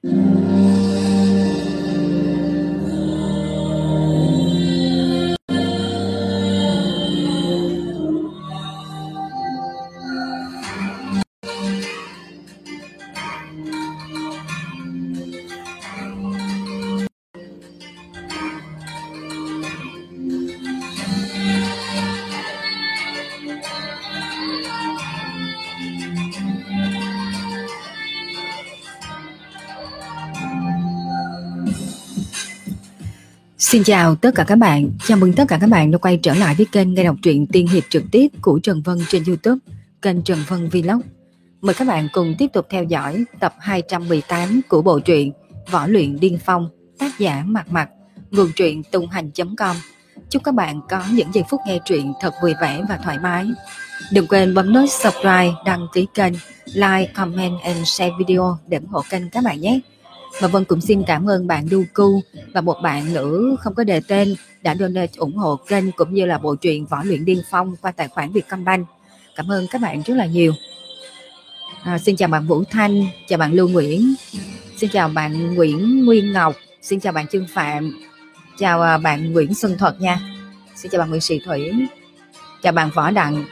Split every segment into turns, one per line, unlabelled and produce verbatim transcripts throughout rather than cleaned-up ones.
Xin chào tất cả các bạn, chào mừng tất cả các bạn đã quay trở lại với kênh nghe đọc truyện tiên hiệp trực tiếp của Trần Vân trên YouTube, kênh Trần Vân Vlog. Mời các bạn cùng tiếp tục theo dõi tập hai trăm mười tám của bộ truyện Võ Luyện Điên Phong, tác giả Mạc Mạc, nguồn truyện tung hành chấm com. Chúc các bạn có những giây phút nghe truyện thật vui vẻ và thoải mái. Đừng quên bấm nút subscribe, đăng ký kênh, like, comment and share video để ủng hộ kênh các bạn nhé. Và Vân cũng xin cảm ơn bạn Duku và một bạn nữ không có đề tên đã donate ủng hộ kênh cũng như là bộ truyện Võ Luyện Điên Phong qua tài khoản Vietcombank. Cảm ơn các bạn rất là nhiều. À, xin chào bạn Vũ Thanh, chào bạn Lưu Nguyễn, xin chào bạn Nguyễn Nguyên Ngọc, xin chào bạn Trương Phạm, chào bạn Nguyễn Xuân Thuật nha, xin chào bạn Nguyễn Sĩ Thủy, chào bạn Võ Đặng.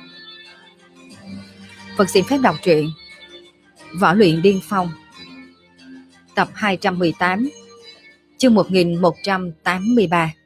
Vân xin phép đọc truyện Võ Luyện Điên Phong, tập hai trăm mười tám, chương một nghìn một trăm tám mươi ba.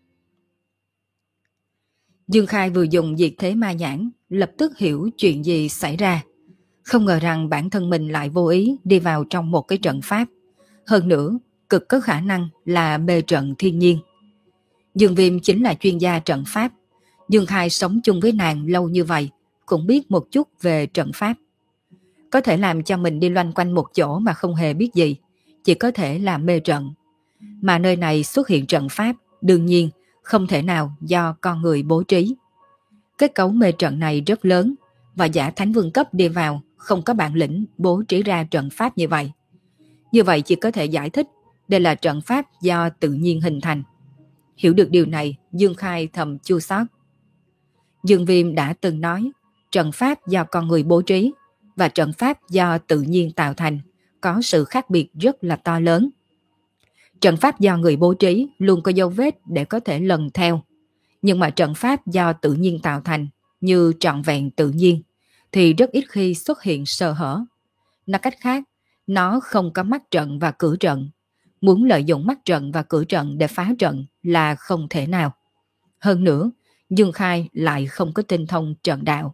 Dương Khai vừa dùng diệt thế ma nhãn, lập tức hiểu chuyện gì xảy ra. Không ngờ rằng bản thân mình lại vô ý đi vào trong một cái trận pháp. Hơn nữa, cực có khả năng là mê trận thiên nhiên. Dương Viêm chính là chuyên gia trận pháp. Dương Khai sống chung với nàng lâu như vậy, cũng biết một chút về trận pháp. Có thể làm cho mình đi loanh quanh một chỗ mà không hề biết gì, chỉ có thể là mê trận. Mà nơi này xuất hiện trận pháp, đương nhiên không thể nào do con người bố trí. Kết cấu mê trận này rất lớn, và giả thánh vương cấp đi vào không có bản lĩnh bố trí ra trận pháp như vậy. Như vậy chỉ có thể giải thích đây là trận pháp do tự nhiên hình thành. Hiểu được điều này, Dương Khai thầm chua xót. Dương Viêm đã từng nói, trận pháp do con người bố trí và trận pháp do tự nhiên tạo thành có sự khác biệt rất là to lớn. Trận pháp do người bố trí luôn có dấu vết để có thể lần theo. Nhưng mà trận pháp do tự nhiên tạo thành như trọn vẹn tự nhiên thì rất ít khi xuất hiện sơ hở. Nói cách khác, nó không có mắt trận và cửa trận. Muốn lợi dụng mắt trận và cửa trận để phá trận là không thể nào. Hơn nữa, Dương Khai lại không có tinh thông trận đạo.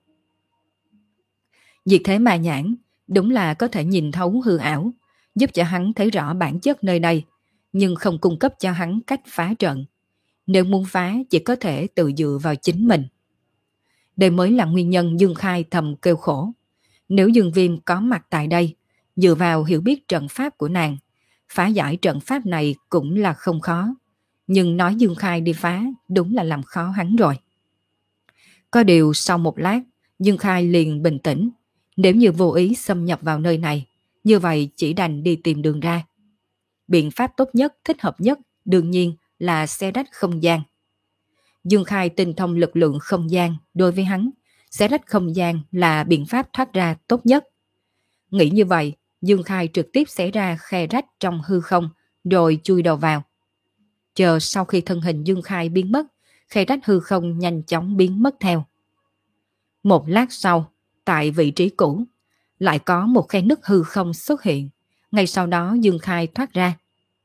Diệt thế ma nhãn đúng là có thể nhìn thấu hư ảo, giúp cho hắn thấy rõ bản chất nơi đây, nhưng không cung cấp cho hắn cách phá trận. Nếu muốn phá chỉ có thể tự dựa vào chính mình. Đây mới là nguyên nhân Dương Khai thầm kêu khổ. Nếu Dương Viêm có mặt tại đây, dựa vào hiểu biết trận pháp của nàng, phá giải trận pháp này cũng là không khó. Nhưng nói Dương Khai đi phá đúng là làm khó hắn rồi. Có điều sau một lát, Dương Khai liền bình tĩnh. Nếu như vô ý xâm nhập vào nơi này, như vậy chỉ đành đi tìm đường ra. Biện pháp tốt nhất, thích hợp nhất đương nhiên là xé rách không gian. Dương Khai tinh thông lực lượng không gian, đối với hắn, xé rách không gian là biện pháp thoát ra tốt nhất. Nghĩ như vậy, Dương Khai trực tiếp xé ra khe rách trong hư không, rồi chui đầu vào. Chờ sau khi thân hình Dương Khai biến mất, khe rách hư không nhanh chóng biến mất theo. Một lát sau, tại vị trí cũ, lại có một khe nứt hư không xuất hiện. Ngay sau đó Dương Khai thoát ra.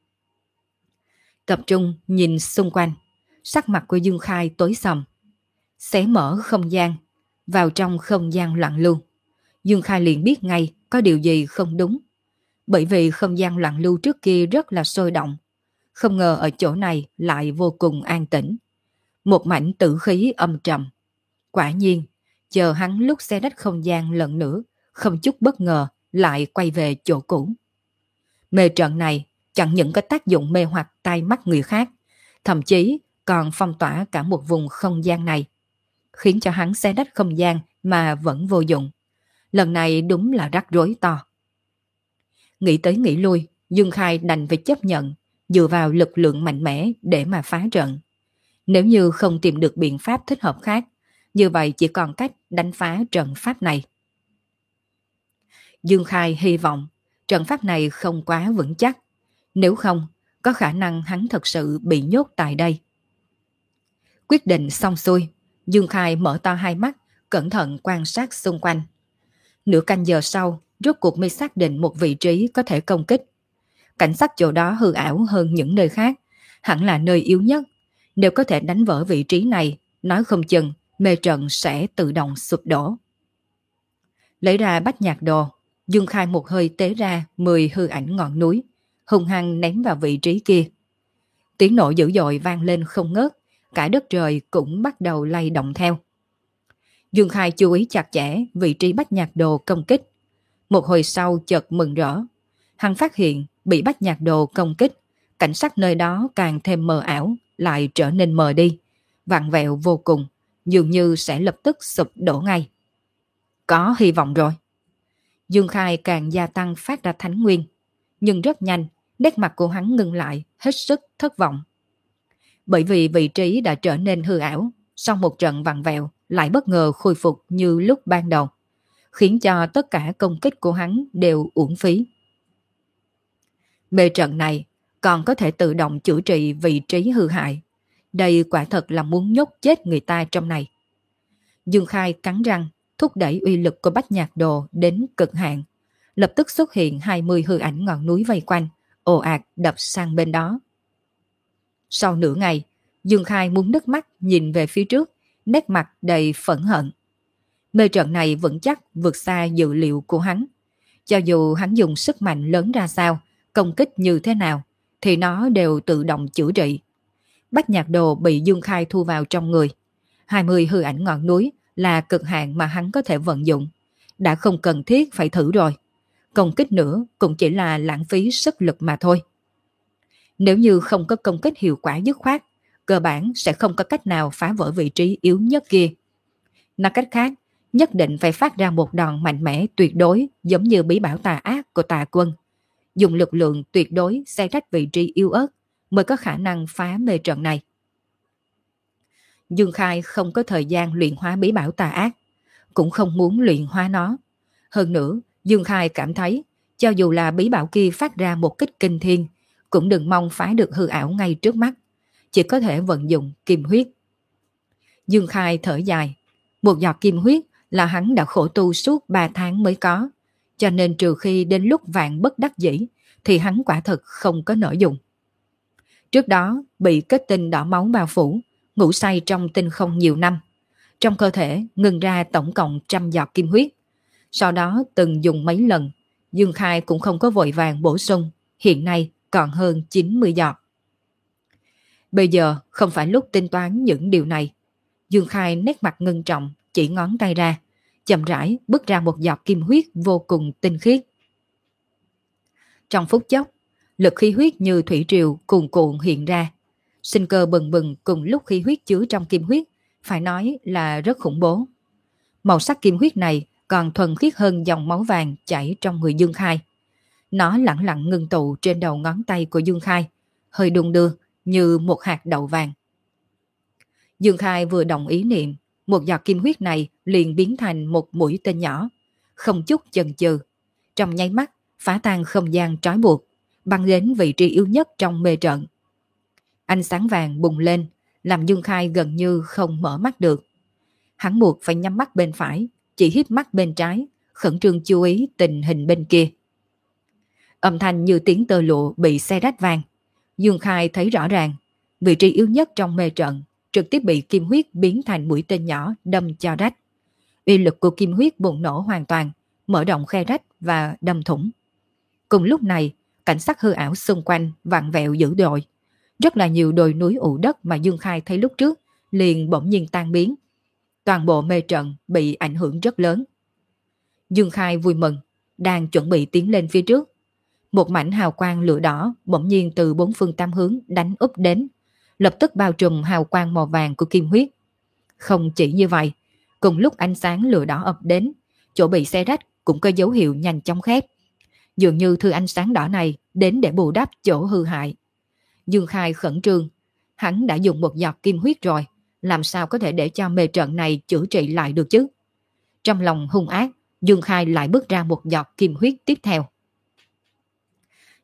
Tập trung nhìn xung quanh, sắc mặt của Dương Khai tối sầm. Xé mở không gian, vào trong không gian loạn lưu. Dương Khai liền biết ngay có điều gì không đúng. Bởi vì không gian loạn lưu trước kia rất là sôi động. Không ngờ ở chỗ này lại vô cùng an tĩnh. Một mảnh tử khí âm trầm. Quả nhiên, chờ hắn lúc xé rách không gian lần nữa, không chút bất ngờ lại quay về chỗ cũ. Mê trận này chẳng những có tác dụng mê hoặc tai mắt người khác, thậm chí còn phong tỏa cả một vùng không gian này, khiến cho hắn xé rách không gian mà vẫn vô dụng. Lần này đúng là rắc rối to. Nghĩ tới nghĩ lui, Dương Khai đành phải chấp nhận, dựa vào lực lượng mạnh mẽ để mà phá trận. Nếu như không tìm được biện pháp thích hợp khác, như vậy chỉ còn cách đánh phá trận pháp này. Dương Khai hy vọng trận pháp này không quá vững chắc. Nếu không, có khả năng hắn thật sự bị nhốt tại đây. Quyết định xong xuôi, Dương Khai mở to hai mắt, cẩn thận quan sát xung quanh. Nửa canh giờ sau, rốt cuộc mới xác định một vị trí có thể công kích. Cảnh sắc chỗ đó hư ảo hơn những nơi khác, hẳn là nơi yếu nhất. Nếu có thể đánh vỡ vị trí này, nói không chừng mê trận sẽ tự động sụp đổ. Lấy ra bách nhạc đồ, Dương Khai một hơi tế ra mười hư ảnh ngọn núi, hung hăng ném vào vị trí kia. Tiếng nổ dữ dội vang lên không ngớt, cả đất trời cũng bắt đầu lay động theo. Dương Khai chú ý chặt chẽ vị trí bách nhạc đồ công kích. Một hồi sau chợt mừng rỡ. Hắn phát hiện bị bách nhạc đồ công kích, cảnh sắc nơi đó càng thêm mờ ảo, lại trở nên mờ đi, vặn vẹo vô cùng, dường như sẽ lập tức sụp đổ ngay. Có hy vọng rồi. Dương Khai càng gia tăng phát ra thánh nguyên, nhưng rất nhanh, nét mặt của hắn ngưng lại, hết sức thất vọng. Bởi vì vị trí đã trở nên hư ảo, sau một trận vặn vẹo lại bất ngờ khôi phục như lúc ban đầu, khiến cho tất cả công kích của hắn đều uổng phí. Mê trận này còn có thể tự động chữa trị vị trí hư hại. Đây quả thật là muốn nhốt chết người ta trong này. Dương Khai cắn răng, thúc đẩy uy lực của bách nhạc đồ đến cực hạn. Lập tức xuất hiện hai mươi hư ảnh ngọn núi vây quanh, ồ ạt đập sang bên đó. Sau nửa ngày, Dương Khai muốn nước mắt nhìn về phía trước, nét mặt đầy phẫn hận. Mê trận này vững chắc vượt xa dự liệu của hắn. Cho dù hắn dùng sức mạnh lớn ra sao, công kích như thế nào, thì nó đều tự động chữa trị. Bách nhạc đồ bị Dương Khai thu vào trong người. hai mươi hư ảnh ngọn núi là cực hạn mà hắn có thể vận dụng. Đã không cần thiết phải thử rồi. Công kích nữa cũng chỉ là lãng phí sức lực mà thôi. Nếu như không có công kích hiệu quả dứt khoát, cơ bản sẽ không có cách nào phá vỡ vị trí yếu nhất kia. Nói cách khác, nhất định phải phát ra một đòn mạnh mẽ tuyệt đối giống như bí bảo tà ác của Tà Quân. Dùng lực lượng tuyệt đối xé rách vị trí yếu ớt mới có khả năng phá mê trận này. Dương Khai không có thời gian luyện hóa bí bảo tà ác, cũng không muốn luyện hóa nó. Hơn nữa, Dương Khai cảm thấy, cho dù là bí bảo kia phát ra một kích kinh thiên, cũng đừng mong phá được hư ảo ngay trước mắt, chỉ có thể vận dụng kim huyết. Dương Khai thở dài, một giọt kim huyết là hắn đã khổ tu suốt ba tháng mới có, cho nên trừ khi đến lúc vạn bất đắc dĩ, thì hắn quả thực không có nỡ dùng. Trước đó, bị kết tinh đỏ máu bao phủ, ngủ say trong tinh không nhiều năm. Trong cơ thể ngừng ra tổng cộng trăm giọt kim huyết. Sau đó từng dùng mấy lần, Dương Khai cũng không có vội vàng bổ sung, hiện nay còn hơn chín mươi giọt. Bây giờ không phải lúc tính toán những điều này. Dương Khai nét mặt ngưng trọng, chỉ ngón tay ra, chậm rãi bước ra một giọt kim huyết vô cùng tinh khiết. Trong phút chốc, lực khí huyết như thủy triều cuồn cuộn hiện ra. Sinh cơ bừng bừng cùng lúc khí huyết chứa trong kim huyết, phải nói là rất khủng bố. Màu sắc kim huyết này còn thuần khiết hơn dòng máu vàng chảy trong người Dương Khai. Nó lặng lặng ngưng tụ trên đầu ngón tay của Dương Khai, hơi đung đưa như một hạt đậu vàng. Dương Khai vừa đồng ý niệm, một giọt kim huyết này liền biến thành một mũi tên nhỏ, không chút chần chừ, trong nháy mắt phá tan không gian trói buộc, băng đến vị trí yếu nhất trong mê trận. Ánh sáng vàng bùng lên, làm Dương Khai gần như không mở mắt được. Hắn buộc phải nhắm mắt bên phải, chỉ híp mắt bên trái, khẩn trương chú ý tình hình bên kia. Âm thanh như tiếng tơ lụa bị xé rách vang. Dương Khai thấy rõ ràng, vị trí yếu nhất trong mê trận trực tiếp bị kim huyết biến thành mũi tên nhỏ đâm cho rách. Uy lực của kim huyết bùng nổ hoàn toàn, mở rộng khe rách và đâm thủng. Cùng lúc này, cảnh sắc hư ảo xung quanh vặn vẹo dữ dội. Rất là nhiều đồi núi ụ đất mà Dương Khai thấy lúc trước liền bỗng nhiên tan biến. Toàn bộ mê trận bị ảnh hưởng rất lớn. Dương Khai vui mừng, đang chuẩn bị tiến lên phía trước. Một mảnh hào quang lửa đỏ bỗng nhiên từ bốn phương tám hướng đánh úp đến, lập tức bao trùm hào quang màu vàng của kim huyết. Không chỉ như vậy, cùng lúc ánh sáng lửa đỏ ập đến, chỗ bị xé rách cũng có dấu hiệu nhanh chóng khép. Dường như thứ ánh sáng đỏ này đến để bù đắp chỗ hư hại. Dương Khai khẩn trương, hắn đã dùng một giọt kim huyết rồi, làm sao có thể để cho mê trận này chữa trị lại được chứ? Trong lòng hung ác, Dương Khai lại bước ra một giọt kim huyết tiếp theo.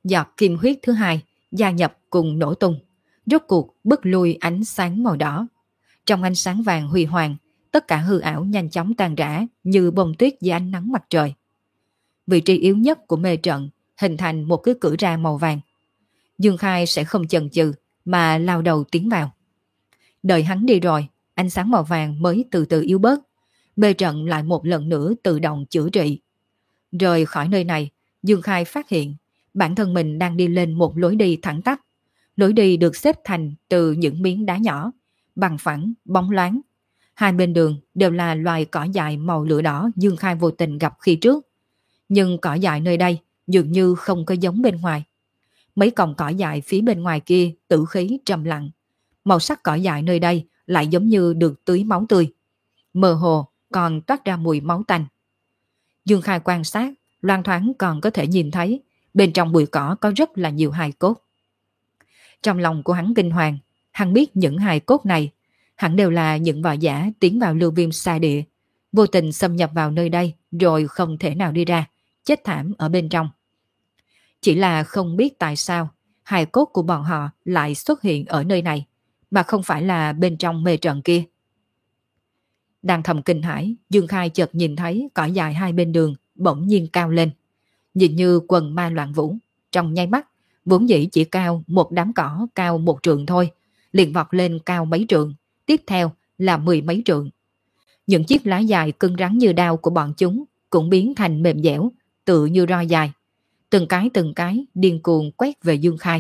giọt kim huyết thứ hai gia nhập cùng nổ tung, rốt cuộc bức lui ánh sáng màu đỏ. Trong ánh sáng vàng huy hoàng, tất cả hư ảo nhanh chóng tan rã như bông tuyết dưới ánh nắng mặt trời. Vị trí yếu nhất của mê trận hình thành một cái cửa ra màu vàng. Dương Khai sẽ không chần chừ mà lao đầu tiến vào. Đợi hắn đi rồi, ánh sáng màu vàng mới từ từ yếu bớt. Mê trận lại một lần nữa tự động chữa trị. Rời khỏi nơi này, Dương Khai phát hiện bản thân mình đang đi lên một lối đi thẳng tắp. Lối đi được xếp thành từ những miếng đá nhỏ, bằng phẳng, bóng loáng. Hai bên đường đều là loài cỏ dại màu lửa đỏ Dương Khai vô tình gặp khi trước. Nhưng cỏ dại nơi đây dường như không có giống bên ngoài. Mấy cọng cỏ dại phía bên ngoài kia tử khí trầm lặng. Màu sắc cỏ dại nơi đây lại giống như được tưới máu tươi. Mơ hồ còn toát ra mùi máu tanh. Dương Khai quan sát, loang thoáng còn có thể nhìn thấy bên trong bụi cỏ có rất là nhiều hài cốt. Trong lòng của hắn kinh hoàng, hắn biết những hài cốt này hẳn đều là những võ giả tiến vào lưu viêm xa địa, vô tình xâm nhập vào nơi đây rồi không thể nào đi ra, chết thảm ở bên trong. Chỉ là không biết tại sao hài cốt của bọn họ lại xuất hiện ở nơi này, mà không phải là bên trong mê trận kia. Đang thầm kinh hãi, Dương Khai chợt nhìn thấy cỏ dài hai bên đường bỗng nhiên cao lên, nhìn như quần ma loạn vũ. Trong nháy mắt, vốn dĩ chỉ cao một đám cỏ cao một trượng thôi, liền vọt lên cao mấy trượng, tiếp theo là mười mấy trượng. Những chiếc lá dài cứng rắn như đao của bọn chúng cũng biến thành mềm dẻo, tựa như roi dài. Từng cái từng cái điên cuồng quét về Dương Khai.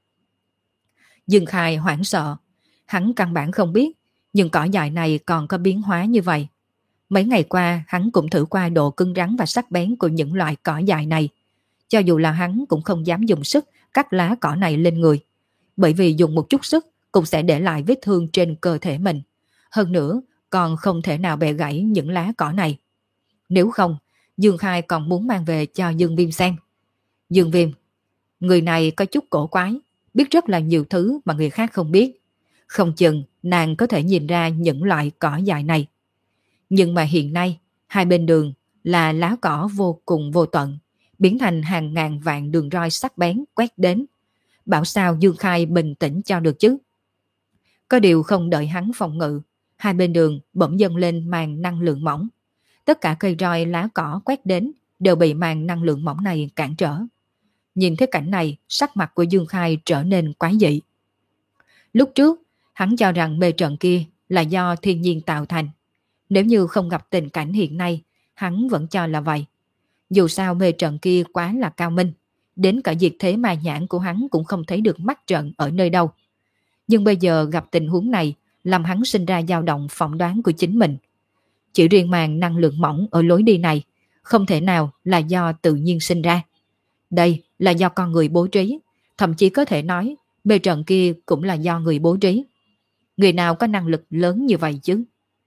Dương Khai hoảng sợ, hắn căn bản không biết những cỏ dại này còn có biến hóa như vậy. Mấy ngày qua hắn cũng thử qua độ cứng rắn và sắc bén của những loại cỏ dại này. Cho dù là hắn cũng không dám dùng sức cắt lá cỏ này lên người, bởi vì dùng một chút sức cũng sẽ để lại vết thương trên cơ thể mình. Hơn nữa còn không thể nào bẻ gãy những lá cỏ này. Nếu không, Dương Khai còn muốn mang về cho Dương Viêm xem. Dương Viêm, người này có chút cổ quái, biết rất là nhiều thứ mà người khác không biết. Không chừng nàng có thể nhìn ra những loại cỏ dại này. Nhưng mà hiện nay, hai bên đường là lá cỏ vô cùng vô tận, biến thành hàng ngàn vạn đường roi sắc bén quét đến. Bảo sao Dương Khai bình tĩnh cho được chứ? Có điều không đợi hắn phòng ngự, hai bên đường bỗng dâng lên màn năng lượng mỏng. Tất cả cây roi lá cỏ quét đến đều bị màn năng lượng mỏng này cản trở. Nhìn thấy cảnh này, sắc mặt của Dương Khai trở nên quái dị. Lúc trước, hắn cho rằng mê trận kia là do thiên nhiên tạo thành. Nếu như không gặp tình cảnh hiện nay, hắn vẫn cho là vậy. Dù sao mê trận kia quá là cao minh, đến cả diệt thế ma nhãn của hắn cũng không thấy được mắt trận ở nơi đâu. Nhưng bây giờ gặp tình huống này, làm hắn sinh ra dao động phỏng đoán của chính mình. Chỉ riêng màn năng lượng mỏng ở lối đi này, không thể nào là do tự nhiên sinh ra. Đây là do con người bố trí, thậm chí có thể nói mê trận kia cũng là do người bố trí. Người nào có năng lực lớn như vậy chứ?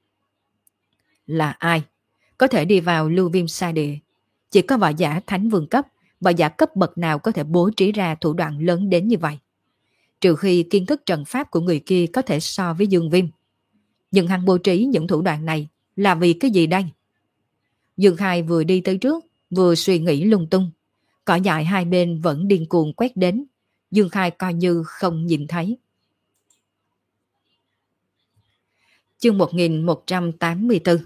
Là ai? Có thể đi vào lưu viêm sa địa. Chỉ có võ giả thánh vương cấp, võ giả cấp bậc nào có thể bố trí ra thủ đoạn lớn đến như vậy. Trừ khi kiến thức trận pháp của người kia có thể so với Dương Viêm. Nhưng hắn bố trí những thủ đoạn này là vì cái gì đây? Dương Khai vừa đi tới trước, vừa suy nghĩ lung tung. Cỏ dại hai bên vẫn điên cuồng quét đến. Dương Khai coi như không nhìn thấy. Chương một nghìn một trăm tám mươi tư.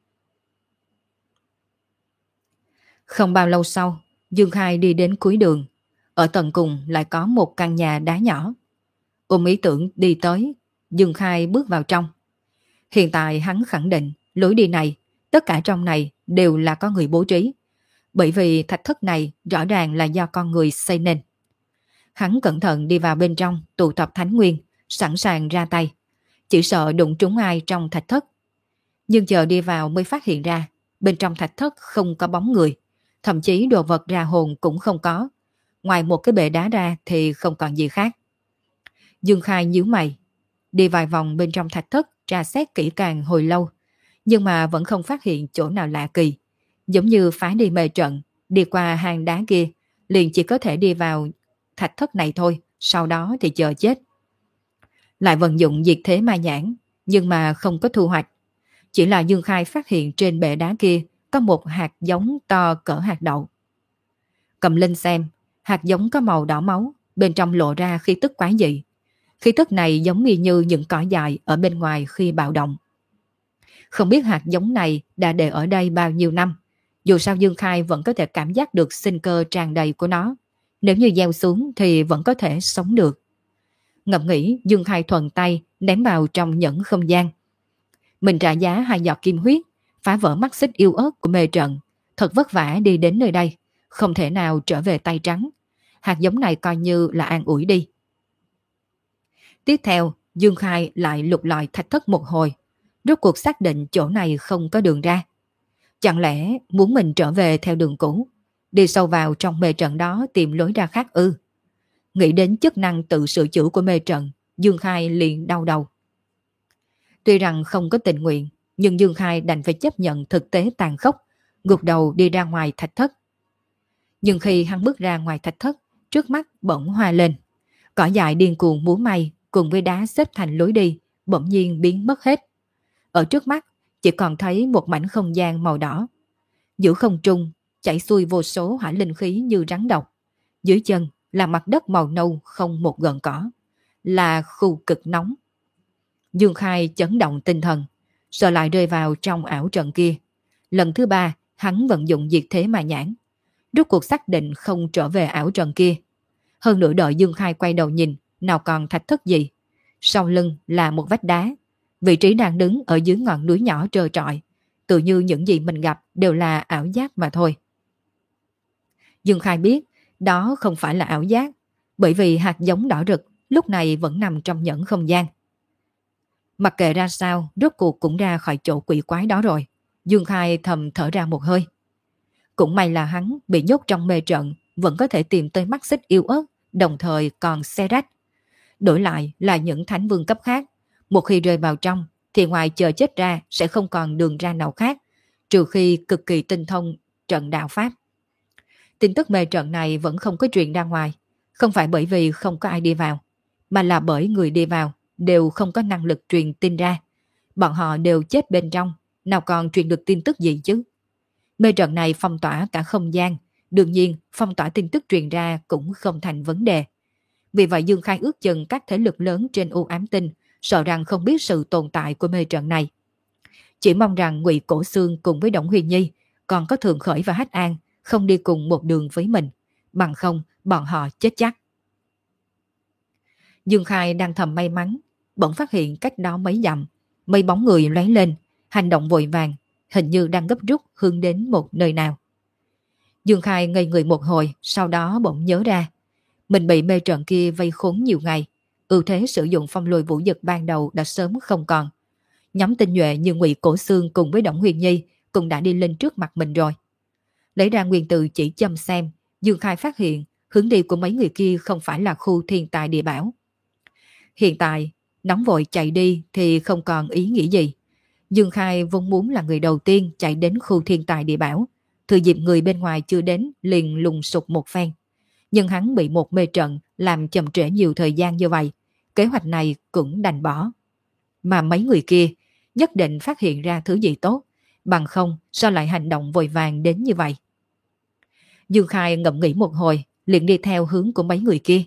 Không bao lâu sau, Dương Khai đi đến cuối đường. Ở tận cùng lại có một căn nhà đá nhỏ. Ôm ý tưởng đi tới, Dương Khai bước vào trong. Hiện tại hắn khẳng định lối đi này, tất cả trong này đều là có người bố trí. Bởi vì thạch thất này rõ ràng là do con người xây nên. Hắn cẩn thận đi vào bên trong tụ tập thánh nguyên, sẵn sàng ra tay. Chỉ sợ đụng trúng ai trong thạch thất. Nhưng chờ đi vào mới phát hiện ra, bên trong thạch thất không có bóng người. Thậm chí đồ vật ra hồn cũng không có. Ngoài một cái bệ đá ra thì không còn gì khác. Dương Khai nhíu mày, đi vài vòng bên trong thạch thất, tra xét kỹ càng hồi lâu, nhưng mà vẫn không phát hiện chỗ nào lạ kỳ. Giống như phá đi mê trận, đi qua hang đá kia, liền chỉ có thể đi vào thạch thất này thôi, sau đó thì chờ chết. Lại vận dụng diệt thế ma nhãn, nhưng mà không có thu hoạch. Chỉ là Dương Khai phát hiện trên bệ đá kia có một hạt giống to cỡ hạt đậu. Cầm lên xem, Hạt giống có màu đỏ máu, bên trong lộ ra khí tức quái dị. Khí tức này giống y như những cỏ dại ở bên ngoài khi bạo động. Không biết hạt giống này đã để ở đây bao nhiêu năm, dù sao Dương Khai vẫn có thể cảm giác được sinh cơ tràn đầy của nó. Nếu như gieo xuống thì vẫn có thể sống được. Ngẫm nghĩ, Dương Khai thuận tay ném vào trong nhẫn không gian. Mình trả giá hai giọt kim huyết, phá vỡ mắt xích yêu ớt của mê trận. Thật vất vả đi đến nơi đây, không thể nào trở về tay trắng. Hạt giống này coi như là an ủi đi. Tiếp theo, Dương Khai lại lục lọi thạch thất một hồi, rốt cuộc xác định chỗ này không có đường ra. Chẳng lẽ muốn mình trở về theo đường cũ, đi sâu vào trong mê trận đó tìm lối ra khác ư? Nghĩ đến chức năng tự sửa chữa của mê trận, Dương Khai liền đau đầu. Tuy rằng không có tình nguyện, nhưng Dương Khai đành phải chấp nhận thực tế tàn khốc, gục đầu đi ra ngoài thạch thất. Nhưng khi hắn bước ra ngoài thạch thất, trước mắt bỗng hoa lên. Cỏ dại điên cuồng múa may cùng với đá xếp thành lối đi, bỗng nhiên biến mất hết. Ở trước mắt chỉ còn thấy một mảnh không gian màu đỏ. Giữa không trung chảy xuôi vô số hỏa linh khí như rắn độc. Dưới chân là mặt đất màu nâu không một gợn cỏ, là khu cực nóng. Dương Khai chấn động tinh thần, sợ lại rơi vào trong ảo trận kia. Lần thứ ba hắn vận dụng diệt thế mà nhãn, rốt cuộc xác định không trở về ảo trận kia. Hơn nữa đợi Dương Khai quay đầu nhìn, nào còn thạch thất gì. Sau lưng là một vách đá, vị trí đang đứng ở dưới ngọn núi nhỏ trơ trọi, tự như những gì mình gặp đều là ảo giác mà thôi. Dương Khai biết đó không phải là ảo giác, bởi vì hạt giống đỏ rực lúc này vẫn nằm trong nhẫn không gian. Mặc kệ ra sao, rốt cuộc cũng ra khỏi chỗ quỷ quái đó rồi. Dương Khai thầm thở ra một hơi. Cũng may là hắn bị nhốt trong mê trận, vẫn có thể tìm tới mắt xích yêu ớt, đồng thời còn xe rách. Đổi lại là những thánh vương cấp khác, một khi rơi vào trong thì ngoài chờ chết ra sẽ không còn đường ra nào khác, trừ khi cực kỳ tinh thông trận đạo pháp. Tin tức mê trận này vẫn không có truyền ra ngoài, không phải bởi vì không có ai đi vào, mà là bởi người đi vào đều không có năng lực truyền tin ra. Bọn họ đều chết bên trong, nào còn truyền được tin tức gì chứ. Mê trận này phong tỏa cả không gian, đương nhiên phong tỏa tin tức truyền ra cũng không thành vấn đề. Vì vậy Dương Khai ước chừng các thế lực lớn trên u ám tinh sợ rằng không biết sự tồn tại của mê trận này. Chỉ mong rằng Ngụy Cổ Xương cùng với Đổng Huyền Nhi, còn có Thường Khởi và Hách An không đi cùng một đường với mình, bằng không bọn họ chết chắc. Dương Khai đang thầm may mắn, bỗng phát hiện cách đó mấy dặm, mấy bóng người lóe lên, hành động vội vàng, hình như đang gấp rút hướng đến một nơi nào. Dương Khai ngây người một hồi, sau đó bỗng nhớ ra, mình bị mê trận kia vây khốn nhiều ngày, ưu thế sử dụng phong lôi vũ dực ban đầu đã sớm không còn. Nhóm tinh nhuệ như Ngụy Cổ Xương cùng với Đổng Huyền Nhi cũng đã đi lên trước mặt mình rồi. Lấy ra nguyên từ chỉ châm xem, Dương Khai phát hiện hướng đi của mấy người kia không phải là khu thiên tài địa bảo. Hiện tại, nóng vội chạy đi thì không còn ý nghĩ gì. Dương Khai vốn muốn là người đầu tiên chạy đến khu thiên tài địa bảo, thừa dịp người bên ngoài chưa đến liền lùng sục một phen. Nhưng hắn bị một mê trận làm chậm trễ nhiều thời gian như vậy, kế hoạch này cũng đành bỏ. Mà mấy người kia nhất định phát hiện ra thứ gì tốt, bằng không sao lại hành động vội vàng đến như vậy. Dương Khai ngẫm nghĩ một hồi, liền đi theo hướng của mấy người kia.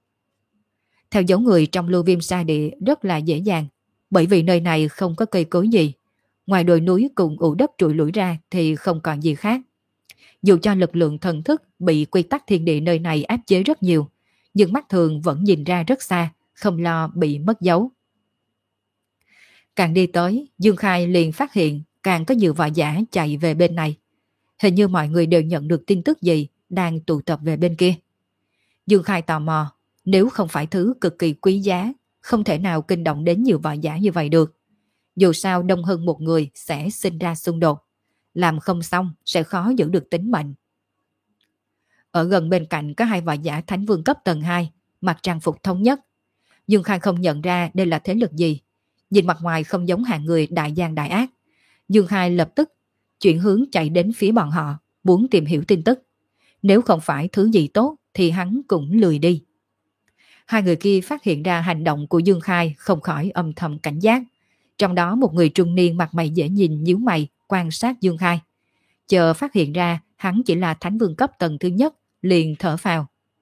Theo dấu người trong lưu viêm sa địa rất là dễ dàng, bởi vì nơi này không có cây cối gì. Ngoài đồi núi cùng ụ đất trụi lủi ra thì không còn gì khác. Dù cho lực lượng thần thức bị quy tắc thiên địa nơi này áp chế rất nhiều, nhưng mắt thường vẫn nhìn ra rất xa, không lo bị mất dấu. Càng đi tới, Dương Khai liền phát hiện càng có nhiều võ giả chạy về bên này. Hình như mọi người đều nhận được tin tức gì đang tụ tập về bên kia. Dương Khai tò mò, nếu không phải thứ cực kỳ quý giá, không thể nào kinh động đến nhiều võ giả như vậy được. Dù sao đông hơn một người sẽ sinh ra xung đột, làm không xong sẽ khó giữ được tính mệnh. Ở gần bên cạnh có hai võ giả thánh vương cấp tầng hai, mặc trang phục thống nhất. Dương Khai không nhận ra đây là thế lực gì. Nhìn mặt ngoài không giống hạng người đại gian đại ác. Dương Khai lập tức chuyển hướng chạy đến phía bọn họ, muốn tìm hiểu tin tức. Nếu không phải thứ gì tốt thì hắn cũng lười đi. Hai người kia phát hiện ra hành động của Dương Khai không khỏi âm thầm cảnh giác. Trong đó một người trung niên mặt mày dễ nhìn nhíu mày quan sát Dương Khai. Chờ phát hiện ra hắn chỉ là thánh vương cấp tầng thứ nhất, liền thở phào.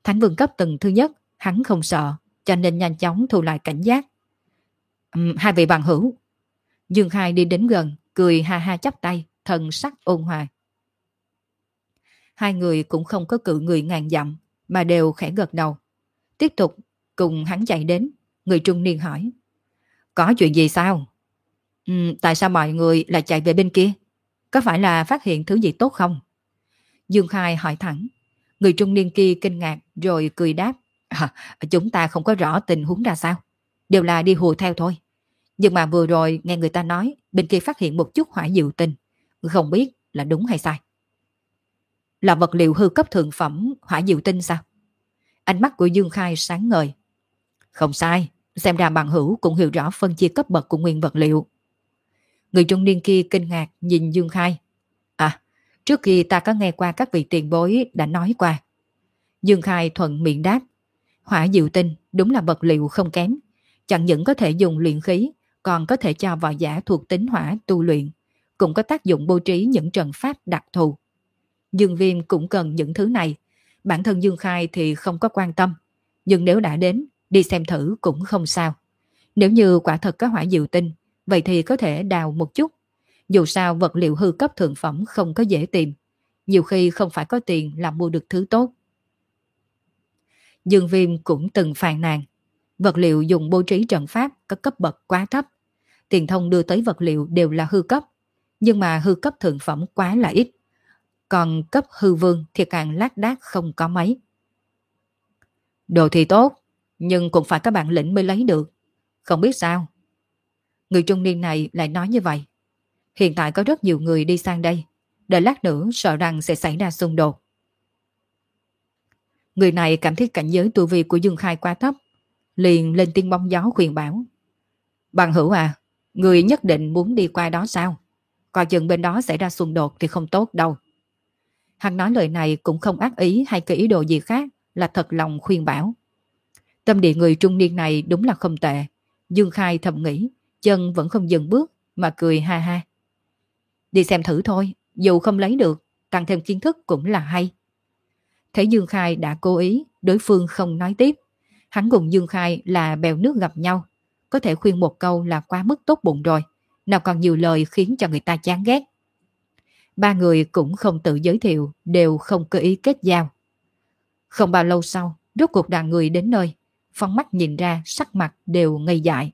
Thánh vương cấp tầng thứ nhất, hắn không sợ, cho nên nhanh chóng thu lại cảnh giác. Uhm, hai vị bằng hữu. Dương Khai đi đến gần, cười ha ha chắp tay, thần sắc ôn hòa. Hai người cũng không có cự người ngàn dặm, mà đều khẽ gật đầu. Tiếp tục cùng hắn chạy đến, người trung niên hỏi. Có chuyện gì sao? Uhm, tại sao mọi người lại chạy về bên kia? Có phải là phát hiện thứ gì tốt không? Dương Khai hỏi thẳng. Người trung niên kia kinh ngạc rồi cười đáp. À, chúng ta không có rõ tình huống ra sao. Đều là đi hùa theo thôi. Nhưng mà vừa rồi nghe người ta nói bên kia phát hiện một chút hỏa diệu tinh. Không biết là đúng hay sai. Là vật liệu hư cấp thượng phẩm hỏa diệu tinh sao? Ánh mắt của Dương Khai sáng ngời. Không sai. Xem ra bằng hữu cũng hiểu rõ phân chia cấp bậc của nguyên vật liệu. Người trung niên kia kinh ngạc nhìn Dương Khai. À, trước khi ta có nghe qua các vị tiền bối đã nói qua. Dương Khai thuận miệng đáp. Hỏa diệu tinh đúng là vật liệu không kém. Chẳng những có thể dùng luyện khí, còn có thể cho võ giả thuộc tính hỏa tu luyện. Cũng có tác dụng bố trí những trận pháp đặc thù. Dương Viêm cũng cần những thứ này. Bản thân Dương Khai thì không có quan tâm. Nhưng nếu đã đến, đi xem thử cũng không sao. Nếu như quả thật có hỏa diệu tinh, vậy thì có thể đào một chút. Dù sao vật liệu hư cấp thượng phẩm không có dễ tìm. Nhiều khi không phải có tiền là mua được thứ tốt. Dương Viêm cũng từng phàn nàn. Vật liệu dùng bố trí trận pháp có cấp bậc quá thấp. Tiền thông đưa tới vật liệu đều là hư cấp. Nhưng mà hư cấp thượng phẩm quá là ít. Còn cấp hư vương thì càng lác đác không có mấy. Đồ thì tốt, nhưng cũng phải có bản lĩnh mới lấy được. Không biết sao. Người trung niên này lại nói như vậy. Hiện tại có rất nhiều người đi sang đây. Đợi lát nữa sợ rằng sẽ xảy ra xung đột. Người này cảm thấy cảnh giới tu vi của Dương Khai quá thấp. Liền lên tiếng bóng gió khuyên bảo. Bằng hữu à, người nhất định muốn đi qua đó sao? Coi chừng bên đó xảy ra xung đột thì không tốt đâu. Hắn nói lời này cũng không ác ý hay có ý đồ gì khác, là thật lòng khuyên bảo. Tâm địa người trung niên này đúng là không tệ. Dương Khai thầm nghĩ, chân vẫn không dừng bước mà cười ha ha. Đi xem thử thôi, dù không lấy được, tăng thêm kiến thức cũng là hay. Thấy Dương Khai đã cố ý, đối phương không nói tiếp. Hắn cùng Dương Khai là bèo nước gặp nhau. Có thể khuyên một câu là quá mức tốt bụng rồi. Nào còn nhiều lời khiến cho người ta chán ghét. Ba người cũng không tự giới thiệu, đều không cơ ý kết giao. Không bao lâu sau, rốt cuộc đoàn người đến nơi. Phóng mắt nhìn ra, sắc mặt đều ngây dại.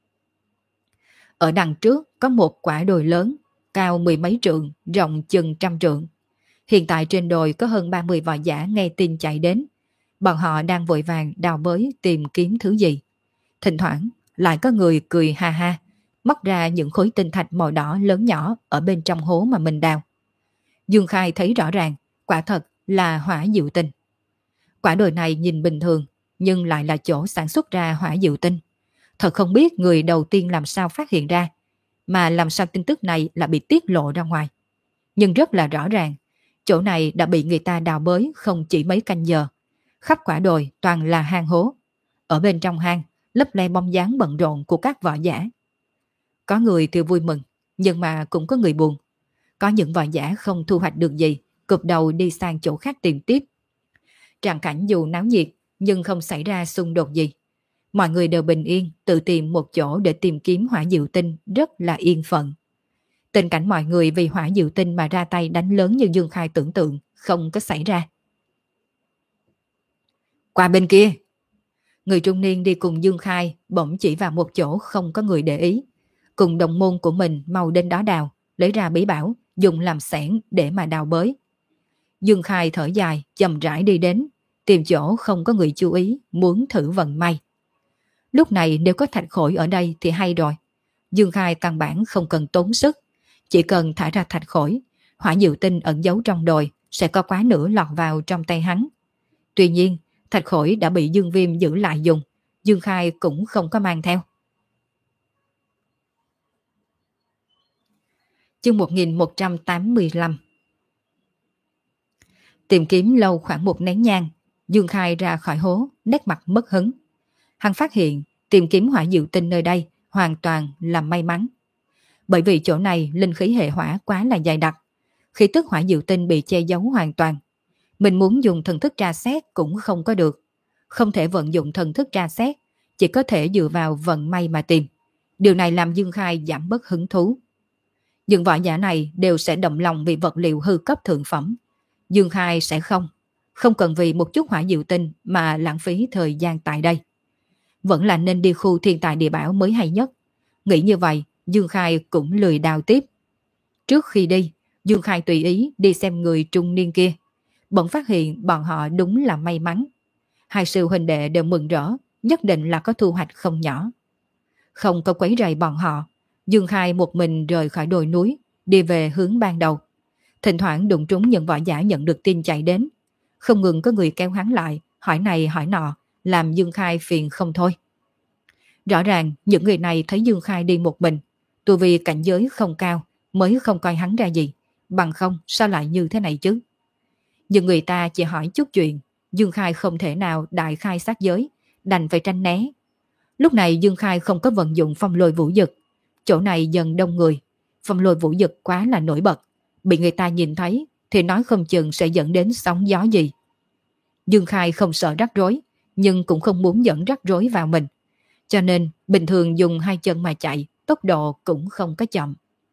Ở đằng trước có một quả đồi lớn, cao mười mấy trượng, rộng chừng trăm trượng. Hiện tại trên đồi có hơn ba mươi võ giả nghe tin chạy đến. Bọn họ đang vội vàng đào bới tìm kiếm thứ gì. Thỉnh thoảng lại có người cười ha ha, móc ra những khối tinh thạch màu đỏ lớn nhỏ ở bên trong hố mà mình đào. Dương Khai thấy rõ ràng, quả thật là hỏa diệu tinh. Quả đồi này nhìn bình thường, nhưng lại là chỗ sản xuất ra hỏa diệu tinh. Thật không biết người đầu tiên làm sao phát hiện ra, mà làm sao tin tức này là bị tiết lộ ra ngoài. Nhưng rất là rõ ràng, chỗ này đã bị người ta đào bới không chỉ mấy canh giờ. Khắp quả đồi toàn là hang hố. Ở bên trong hang, lấp le bóng dáng bận rộn của các võ giả. Có người thì vui mừng, nhưng mà cũng có người buồn. Có những võ giả không thu hoạch được gì, cụp đầu đi sang chỗ khác tìm tiếp. Tràng cảnh dù náo nhiệt, nhưng không xảy ra xung đột gì. Mọi người đều bình yên, tự tìm một chỗ để tìm kiếm hỏa diệu tinh, rất là yên phận. Tình cảnh mọi người vì hỏa diệu tinh mà ra tay đánh lớn như Dương Khai tưởng tượng, không có xảy ra. Qua bên kia. Người trung niên đi cùng Dương Khai bỗng chỉ vào một chỗ không có người để ý. Cùng đồng môn của mình mau đến đó đào, lấy ra bí bảo, dùng làm xẻng để mà đào bới. Dương Khai thở dài, chậm rãi đi đến, tìm chỗ không có người chú ý, muốn thử vận may. Lúc này nếu có thạch khối ở đây thì hay rồi. Dương Khai căn bản không cần tốn sức, chỉ cần thả ra thạch khối, hỏa diệu tinh ẩn giấu trong đồi sẽ có quá nửa lọt vào trong tay hắn. Tuy nhiên, thạch khối đã bị Dương Viêm giữ lại dùng, Dương Khai cũng không có mang theo. Chương một nghìn một trăm tám mươi lăm. Tìm kiếm lâu khoảng một nén nhang, Dương Khai ra khỏi hố, nét mặt mất hứng. Hắn phát hiện tìm kiếm hỏa diệu tinh nơi đây hoàn toàn là may mắn. Bởi vì chỗ này linh khí hệ hỏa quá là dày đặc, khí tức hỏa diệu tinh bị che giấu hoàn toàn. Mình muốn dùng thần thức tra xét cũng không có được. Không thể vận dụng thần thức tra xét, chỉ có thể dựa vào vận may mà tìm. Điều này làm Dương Khai giảm bớt hứng thú. Những võ giả này đều sẽ động lòng vì vật liệu hư cấp thượng phẩm. Dương Khai sẽ không. Không cần vì một chút hỏa diệu tinh mà lãng phí thời gian tại đây. Vẫn là nên đi khu thiên tài địa bảo mới hay nhất. Nghĩ như vậy, Dương Khai cũng lười đào tiếp. Trước khi đi, Dương Khai tùy ý đi xem người trung niên kia. Bỗng phát hiện bọn họ đúng là may mắn. Hai sư huynh đệ đều mừng rỡ, nhất định là có thu hoạch không nhỏ. Không có quấy rầy bọn họ, Dương Khai một mình rời khỏi đồi núi, đi về hướng ban đầu. Thỉnh thoảng đụng trúng những võ giả nhận được tin chạy đến. Không ngừng có người kéo hắn lại, hỏi này hỏi nọ, làm Dương Khai phiền không thôi. Rõ ràng những người này thấy Dương Khai đi một mình, tu vi cảnh giới không cao mới không coi hắn ra gì, bằng không sao lại như thế này chứ. Nhưng người ta chỉ hỏi chút chuyện, Dương Khai không thể nào đại khai sát giới, đành phải tránh né. Lúc này Dương Khai không có vận dụng phong lôi vũ dực, chỗ này dần đông người, phong lôi vũ dực quá là nổi bật, bị người ta nhìn thấy thì nói không chừng sẽ dẫn đến sóng gió gì. Dương Khai không sợ rắc rối, nhưng cũng không muốn dẫn rắc rối vào mình, cho nên bình thường dùng hai chân mà chạy, tốc độ cũng không có chậm.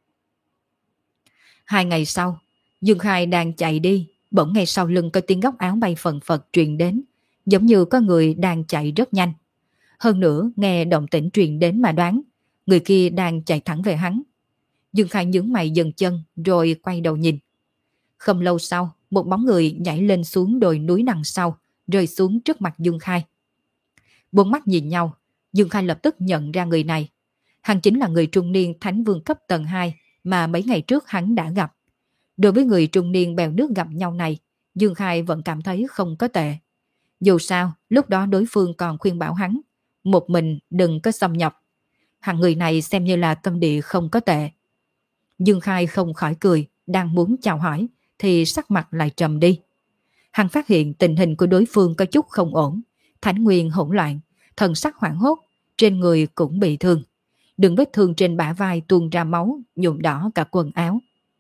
Hai ngày sau, Dương Khai đang chạy đi, bỗng ngay sau lưng có tiếng góc áo bay phần phật truyền đến, giống như có người đang chạy rất nhanh. Hơn nữa nghe động tĩnh truyền đến mà đoán, người kia đang chạy thẳng về hắn. Dương Khai nhướng mày dừng chân rồi quay đầu nhìn. Không lâu sau, một bóng người nhảy lên xuống đồi núi đằng sau, rơi xuống trước mặt Dương Khai. Bốn mắt nhìn nhau, Dương Khai lập tức nhận ra người này. Hắn chính là người trung niên thánh vương cấp tầng hai mà mấy ngày trước hắn đã gặp. Đối với người trung niên bèo nước gặp nhau này, Dương Khai vẫn cảm thấy không có tệ. Dù sao, lúc đó đối phương còn khuyên bảo hắn, một mình đừng có xâm nhập. Hạng người này xem như là tâm địa không có tệ. Dương Khai không khỏi cười, đang muốn chào hỏi, thì sắc mặt lại trầm đi. Hắn phát hiện tình hình của đối phương có chút không ổn, thánh nguyên hỗn loạn, thần sắc hoảng hốt, trên người cũng bị thương. Đường vết thương trên bả vai tuôn ra máu, nhuộm đỏ cả quần áo.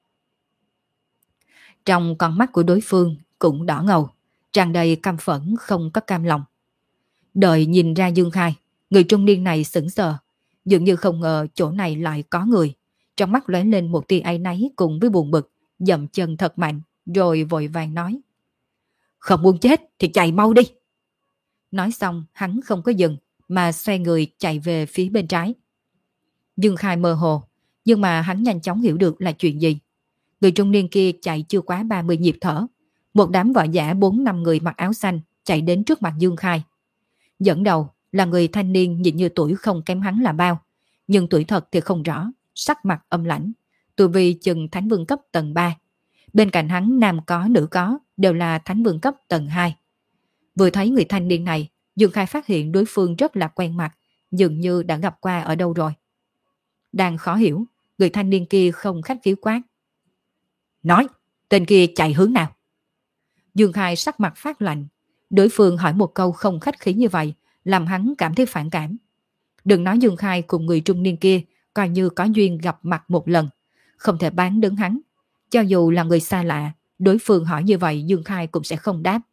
Trong con mắt của đối phương cũng đỏ ngầu, tràn đầy căm phẫn không có cam lòng. Đợi nhìn ra Dương Khai, người trung niên này sững sờ, dường như không ngờ chỗ này lại có người. Trong mắt lóe lên một tia áy náy cùng với buồn bực, dậm chân thật mạnh, rồi vội vàng nói: "Không muốn chết thì chạy mau đi." Nói xong hắn không có dừng, mà xoay người chạy về phía bên trái. Dương Khai mơ hồ, nhưng mà hắn nhanh chóng hiểu được là chuyện gì. Người trung niên kia chạy chưa quá ba mươi nhịp thở, một đám võ giả bốn năm người mặc áo xanh chạy đến trước mặt Dương Khai. Dẫn đầu là người thanh niên nhìn như tuổi không kém hắn là bao, nhưng tuổi thật thì không rõ, sắc mặt âm lãnh, tu vi chừng thánh vương cấp tầng ba. Bên cạnh hắn nam có nữ có, đều là thánh vương cấp tầng hai. Vừa thấy người thanh niên này, Dương Khai phát hiện đối phương rất là quen mặt, dường như đã gặp qua ở đâu rồi. Đang khó hiểu, người thanh niên kia không khách khí quát: "Nói, tên kia chạy hướng nào?" Dương Khai sắc mặt phát lạnh, đối phương hỏi một câu không khách khí như vậy, làm hắn cảm thấy phản cảm. Đừng nói Dương Khai cùng người trung niên kia coi như có duyên gặp mặt một lần, không thể bán đứng hắn. Cho dù là người xa lạ, đối phương hỏi như vậy Dương Khai cũng sẽ không đáp.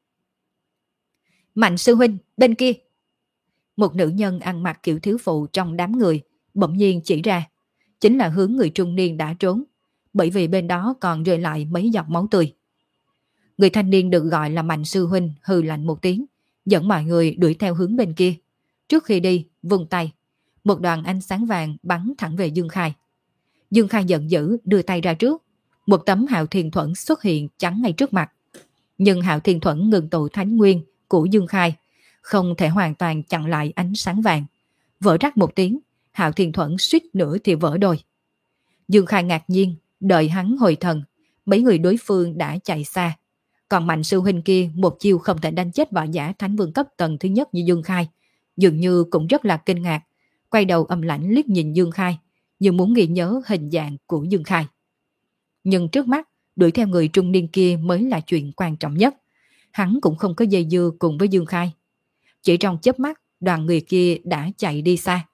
"Mạnh sư huynh, bên kia." Một nữ nhân ăn mặc kiểu thiếu phụ trong đám người bỗng nhiên chỉ ra, chính là hướng người trung niên đã trốn, bởi vì bên đó còn rơi lại mấy giọt máu tươi. Người thanh niên được gọi là Mạnh sư huynh hừ lạnh một tiếng, dẫn mọi người đuổi theo hướng bên kia. Trước khi đi, vung tay, một đoàn ánh sáng vàng bắn thẳng về Dương Khai. Dương Khai giận dữ đưa tay ra trước, một tấm Hạo Thiên Thuẫn xuất hiện chắn ngay trước mặt. Nhưng Hạo Thiên Thuẫn ngừng tụ thánh nguyên của Dương Khai, không thể hoàn toàn chặn lại ánh sáng vàng. Vỡ rắc một tiếng, Hạo Thiên Thuẫn suýt nữa thì vỡ đôi. Dương Khai ngạc nhiên, đợi hắn hồi thần, mấy người đối phương đã chạy xa. Còn Mạnh sư huynh kia một chiêu không thể đánh chết võ giả thánh vương cấp tầng thứ nhất như Dương Khai, dường như cũng rất là kinh ngạc, quay đầu âm lãnh liếc nhìn Dương Khai, như muốn ghi nhớ hình dạng của Dương Khai. Nhưng trước mắt, đuổi theo người trung niên kia mới là chuyện quan trọng nhất. Hắn cũng không có dây dưa cùng với Dương Khai. Chỉ trong chớp mắt, đoàn người kia đã chạy đi xa.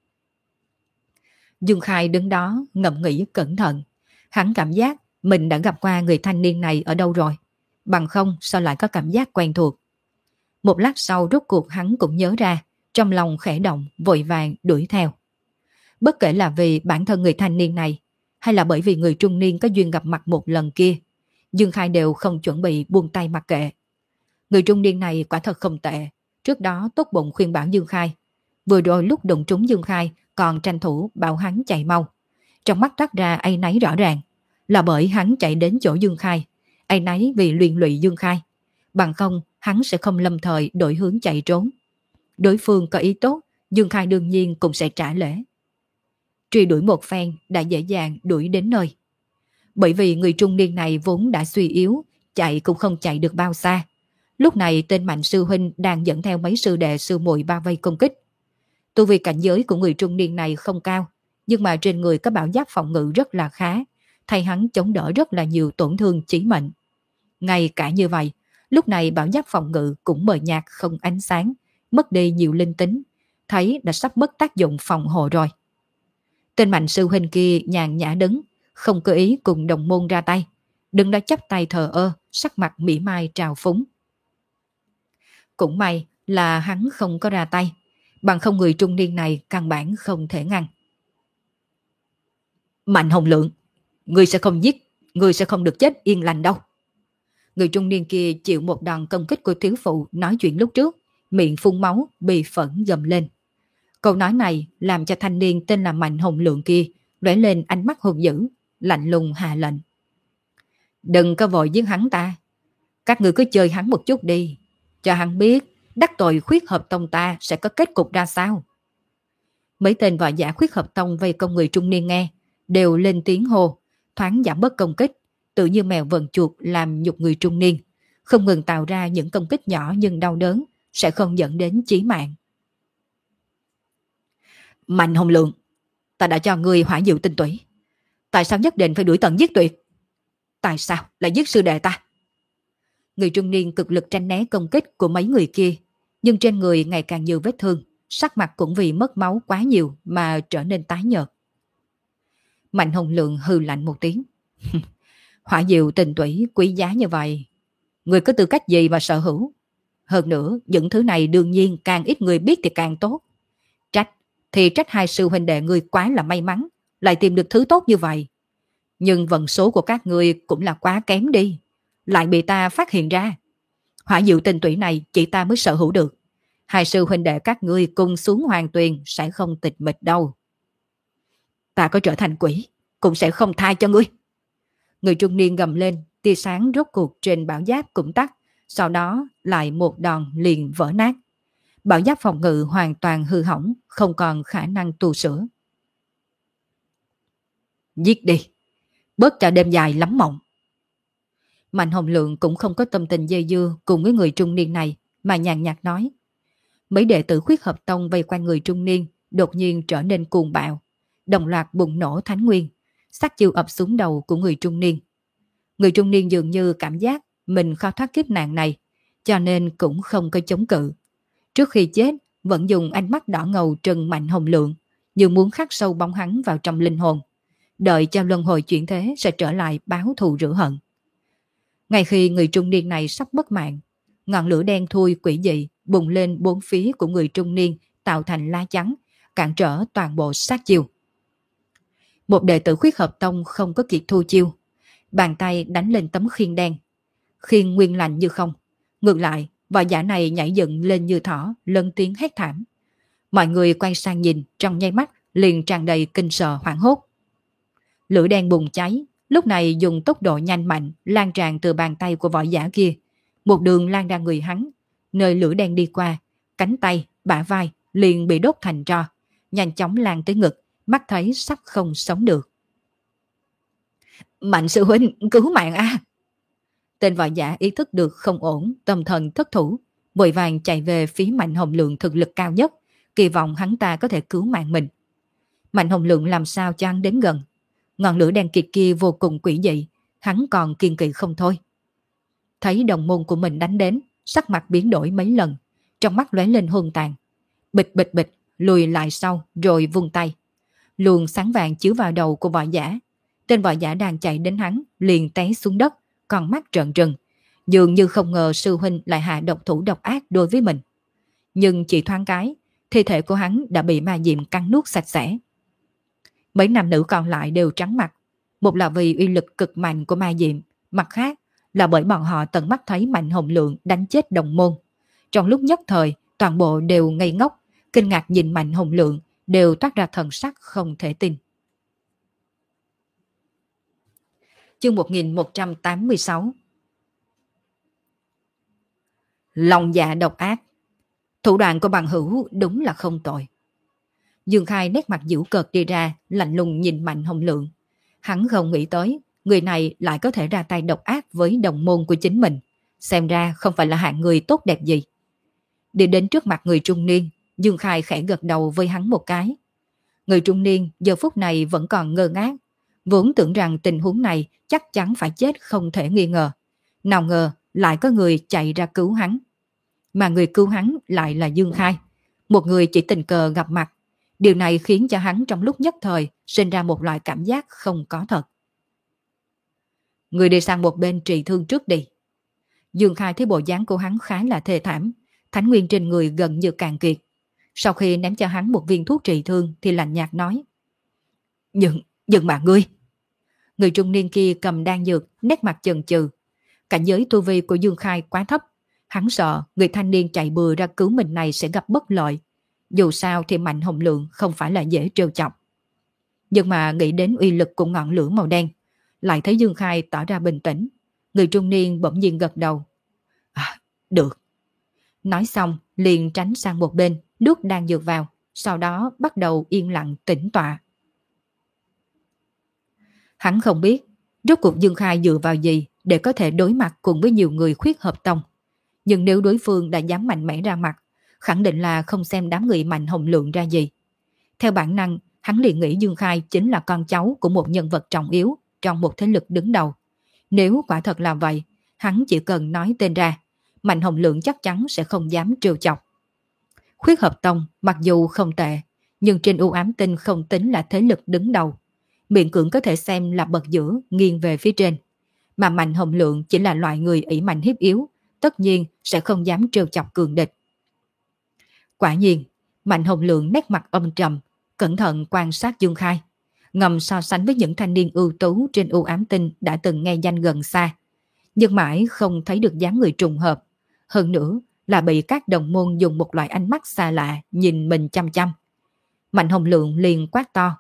Dương Khai đứng đó ngẫm nghĩ cẩn thận. Hắn cảm giác mình đã gặp qua người thanh niên này ở đâu rồi. bằng không sao lại có cảm giác quen thuộc. Một lát sau rốt cuộc hắn cũng nhớ ra, trong lòng khẽ động, vội vàng đuổi theo. Bất kể là vì bản thân người thanh niên này, hay là bởi vì người trung niên có duyên gặp mặt một lần kia, Dương Khai đều không chuẩn bị buông tay mặc kệ. Người trung niên này quả thật không tệ, trước đó tốt bụng khuyên bảo Dương Khai. Vừa rồi lúc đụng trúng Dương Khai còn tranh thủ bảo hắn chạy mau. Trong mắt toát ra áy náy rõ ràng, là bởi hắn chạy đến chỗ Dương Khai, áy náy vì liên lụy Dương Khai. Bằng không hắn sẽ không lâm thời đổi hướng chạy trốn. Đối phương có ý tốt, Dương Khai đương nhiên cũng sẽ trả lễ. Truy đuổi một phen đã dễ dàng đuổi đến nơi. Bởi vì người trung niên này vốn đã suy yếu, chạy cũng không chạy được bao xa. Lúc này tên Mạnh sư huynh đang dẫn theo mấy sư đệ sư muội bao vây công kích. Tu vi cảnh giới của người trung niên này không cao, nhưng mà trên người có bảo giáp phòng ngự rất là khá, thay hắn chống đỡ rất là nhiều tổn thương chí mệnh. Ngay cả như vậy, lúc này bảo giáp phòng ngự cũng mờ nhạt không ánh sáng, mất đi nhiều linh tính, thấy đã sắp mất tác dụng phòng hộ rồi. Tên Mạnh sư huynh kia nhàn nhã đứng, không cơ ý cùng đồng môn ra tay, đứng đó chắp tay thờ ơ, sắc mặt mỉa mai trào phúng. Cũng may là hắn không có ra tay, bằng không người trung niên này căn bản không thể ngăn. Mạnh Hồng Lượng, ngươi sẽ không giết, ngươi sẽ không được chết yên lành đâu. Người trung niên kia chịu một đòn công kích của thiếu phụ nói chuyện lúc trước, miệng phun máu, bị phẫn gầm lên. Câu nói này làm cho thanh niên tên là Mạnh Hồng Lượng kia lóe lên ánh mắt hung dữ, lạnh lùng hạ lệnh. Đừng có vội giết hắn ta, các ngươi cứ chơi hắn một chút đi, cho hắn biết đắc tội khuyết hợp tông ta sẽ có kết cục ra sao. Mấy tên võ giả khuyết hợp tông vây công người trung niên nghe, đều lên tiếng hô, thoáng giảm bớt công kích, tự như mèo vần chuột làm nhục người trung niên, không ngừng tạo ra những công kích nhỏ nhưng đau đớn, sẽ không dẫn đến chí mạng. Mạnh Hồng Lượng, ta đã cho ngươi hỏa diệu tinh tủy, tại sao nhất định phải đuổi tận giết tuyệt? Tại sao lại giết sư đệ ta? Người trung niên cực lực tránh né công kích của mấy người kia, nhưng trên người ngày càng nhiều vết thương, sắc mặt cũng vì mất máu quá nhiều mà trở nên tái nhợt. Mạnh Hồng Lượng hừ lạnh một tiếng. Hỏa diệu tình tủy quý giá như vậy, người có tư cách gì mà sở hữu? Hơn nữa, những thứ này đương nhiên càng ít người biết thì càng tốt. Trách thì trách hai sư huynh đệ người quá là may mắn, lại tìm được thứ tốt như vậy. Nhưng vận số của các ngươi cũng là quá kém đi, lại bị ta phát hiện ra. Hỏa diệu tình tủy này chỉ ta mới sở hữu được. Hai sư huynh đệ các ngươi cùng xuống hoàng tuyền sẽ không tịch mịch đâu. Ta có trở thành quỷ, cũng sẽ không tha cho ngươi. Người trung niên gầm lên, tia sáng rốt cuộc trên bảo giáp cũng tắt, sau đó lại một đòn liền vỡ nát. Bảo giáp phòng ngự hoàn toàn hư hỏng, không còn khả năng tu sửa. Giết đi, bớt cho đêm dài lắm mộng. Mạnh Hồng Lượng cũng không có tâm tình dây dưa cùng với người trung niên này, mà nhàn nhạt nói. Mấy đệ tử khuyết hợp tông vây quanh người trung niên đột nhiên trở nên cuồng bạo, đồng loạt bùng nổ thánh nguyên, sát chiêu ập xuống đầu của người trung niên. Người trung niên dường như cảm giác mình khó thoát kiếp nạn này, cho nên cũng không có chống cự. Trước khi chết, vẫn dùng ánh mắt đỏ ngầu trừng Mạnh Hồng Lượng, như muốn khắc sâu bóng hắn vào trong linh hồn. Đợi cho luân hồi chuyển thế sẽ trở lại báo thù rửa hận. Ngay khi người trung niên này sắp mất mạng, ngọn lửa đen thui quỷ dị bùng lên bốn phía của người trung niên, tạo thành lá chắn, cản trở toàn bộ sát chiêu. Một đệ tử khuyết hợp tông không có kịp thu chiêu, bàn tay đánh lên tấm khiên đen. Khiên nguyên lành như không. Ngược lại, võ giả này nhảy dựng lên như thỏ, lớn tiếng hét thảm. Mọi người quay sang nhìn, trong nháy mắt liền tràn đầy kinh sợ hoảng hốt. Lửa đen bùng cháy, lúc này dùng tốc độ nhanh mạnh lan tràn từ bàn tay của võ giả kia, một đường lan ra người hắn. Nơi lửa đen đi qua, cánh tay, bả vai liền bị đốt thành tro, nhanh chóng lan tới ngực, mắt thấy sắp không sống được. Mạnh sư huynh, cứu mạng a! Tên võ giả ý thức được không ổn, tâm thần thất thủ, vội vàng chạy về phía Mạnh Hồng Lượng thực lực cao nhất, kỳ vọng hắn ta có thể cứu mạng mình. Mạnh Hồng Lượng làm sao cho hắn đến gần. Ngọn lửa đen kịt kia vô cùng quỷ dị, hắn còn kiên kỵ không thôi. Thấy đồng môn của mình đánh đến, sắc mặt biến đổi mấy lần, trong mắt lóe lên hung tàn. Bịch bịch bịch, lùi lại sau rồi vung tay. Luồng sáng vàng chiếu vào đầu của võ giả. Tên võ giả đang chạy đến hắn liền té xuống đất, con mắt trợn trừng, Dường như không ngờ sư huynh lại hạ độc thủ độc ác đối với mình. Nhưng chỉ thoáng cái, thi thể của hắn đã bị ma diệm cắn nuốt sạch sẽ. Mấy nam nữ còn lại đều trắng mặt. Một là vì uy lực cực mạnh của ma diệm, mặt khác là bởi bọn họ tận mắt thấy Mạnh Hồng Lượng đánh chết đồng môn. Trong lúc nhất thời, toàn bộ đều ngây ngốc, kinh ngạc nhìn Mạnh Hồng Lượng, đều toát ra thần sắc không thể tin. Chương một nghìn một trăm tám mươi sáu. Lòng dạ độc ác. Thủ đoạn của bằng hữu đúng là không tồi. Dương Khai nét mặt giễu cợt đi ra, lạnh lùng nhìn Mạnh Hồng Lượng. Hắn không nghĩ tới, người này lại có thể ra tay độc ác với đồng môn của chính mình. Xem ra không phải là hạng người tốt đẹp gì. Đi đến trước mặt người trung niên, Dương Khai khẽ gật đầu với hắn một cái. Người trung niên giờ phút này vẫn còn ngơ ngác, vốn tưởng rằng tình huống này chắc chắn phải chết không thể nghi ngờ. Nào ngờ lại có người chạy ra cứu hắn. Mà người cứu hắn lại là Dương Khai, một người chỉ tình cờ gặp mặt. Điều này khiến cho hắn trong lúc nhất thời sinh ra một loại cảm giác không có thật. Người đi sang một bên trị thương trước đi. Dương Khai thấy bộ dáng của hắn khá là thê thảm, thánh nguyên trên người gần như cạn kiệt. Sau khi ném cho hắn một viên thuốc trị thương thì lạnh nhạt nói: Nhưng, nhưng mà ngươi. Người trung niên kia cầm đan dược, nét mặt chần chừ. Cảnh giới tu vi của Dương Khai quá thấp, hắn sợ người thanh niên chạy bừa ra cứu mình này sẽ gặp bất lợi. Dù sao thì Mạnh Hồng Lượng không phải là dễ trêu chọc. Nhưng mà nghĩ đến uy lực của ngọn lửa màu đen, lại thấy Dương Khai tỏ ra bình tĩnh. Người trung niên bỗng nhiên gật đầu. À, được. Nói xong liền tránh sang một bên, nuốt đan dược vào, sau đó bắt đầu yên lặng tĩnh tọa. Hắn không biết rốt cuộc Dương Khai dựa vào gì để có thể đối mặt cùng với nhiều người khuyết hợp tông. Nhưng nếu đối phương đã dám mạnh mẽ ra mặt, khẳng định là không xem đám người Mạnh Hồng Lượng ra gì. Theo bản năng, hắn liền nghĩ Dương Khai chính là con cháu của một nhân vật trọng yếu trong một thế lực đứng đầu. Nếu quả thật là vậy, hắn chỉ cần nói tên ra, Mạnh Hồng Lượng chắc chắn sẽ không dám trêu chọc. Khuyết hợp tông mặc dù không tệ, nhưng trên u ám tinh không tính là thế lực đứng đầu. Miễn cưỡng có thể xem là bậc giữa nghiêng về phía trên. Mà Mạnh Hồng Lượng chỉ là loại người ỷ mạnh hiếp yếu, tất nhiên sẽ không dám trêu chọc cường địch. Quả nhiên, Mạnh Hồng Lượng nét mặt âm trầm, cẩn thận quan sát Dương Khai, ngầm so sánh với những thanh niên ưu tú trên u ám tinh đã từng nghe danh gần xa. Nhưng mãi không thấy được dáng người trùng hợp. Hơn nữa là bị các đồng môn dùng một loại ánh mắt xa lạ nhìn mình chăm chăm. Mạnh Hồng Lượng liền quát to: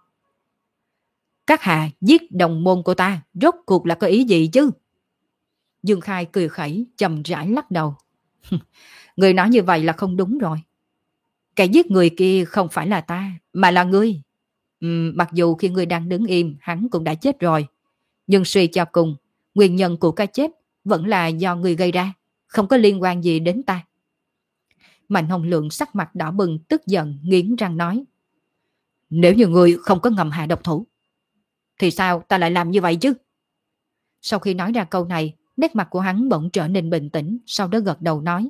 Các hạ giết đồng môn của ta, rốt cuộc là có ý gì chứ? Dương Khai cười khẩy, chậm rãi lắc đầu. Người nói như vậy là không đúng rồi. Kẻ giết người kia không phải là ta, mà là ngươi. Uhm, mặc dù khi ngươi đang đứng im, hắn cũng đã chết rồi. Nhưng suy cho cùng, nguyên nhân của cái chết vẫn là do ngươi gây ra, không có liên quan gì đến ta. Mạnh Hồng Lượng sắc mặt đỏ bừng, tức giận, nghiến răng nói: Nếu như ngươi không có ngầm hạ độc thủ, thì sao ta lại làm như vậy chứ? Sau khi nói ra câu này, nét mặt của hắn bỗng trở nên bình tĩnh, sau đó gật đầu nói: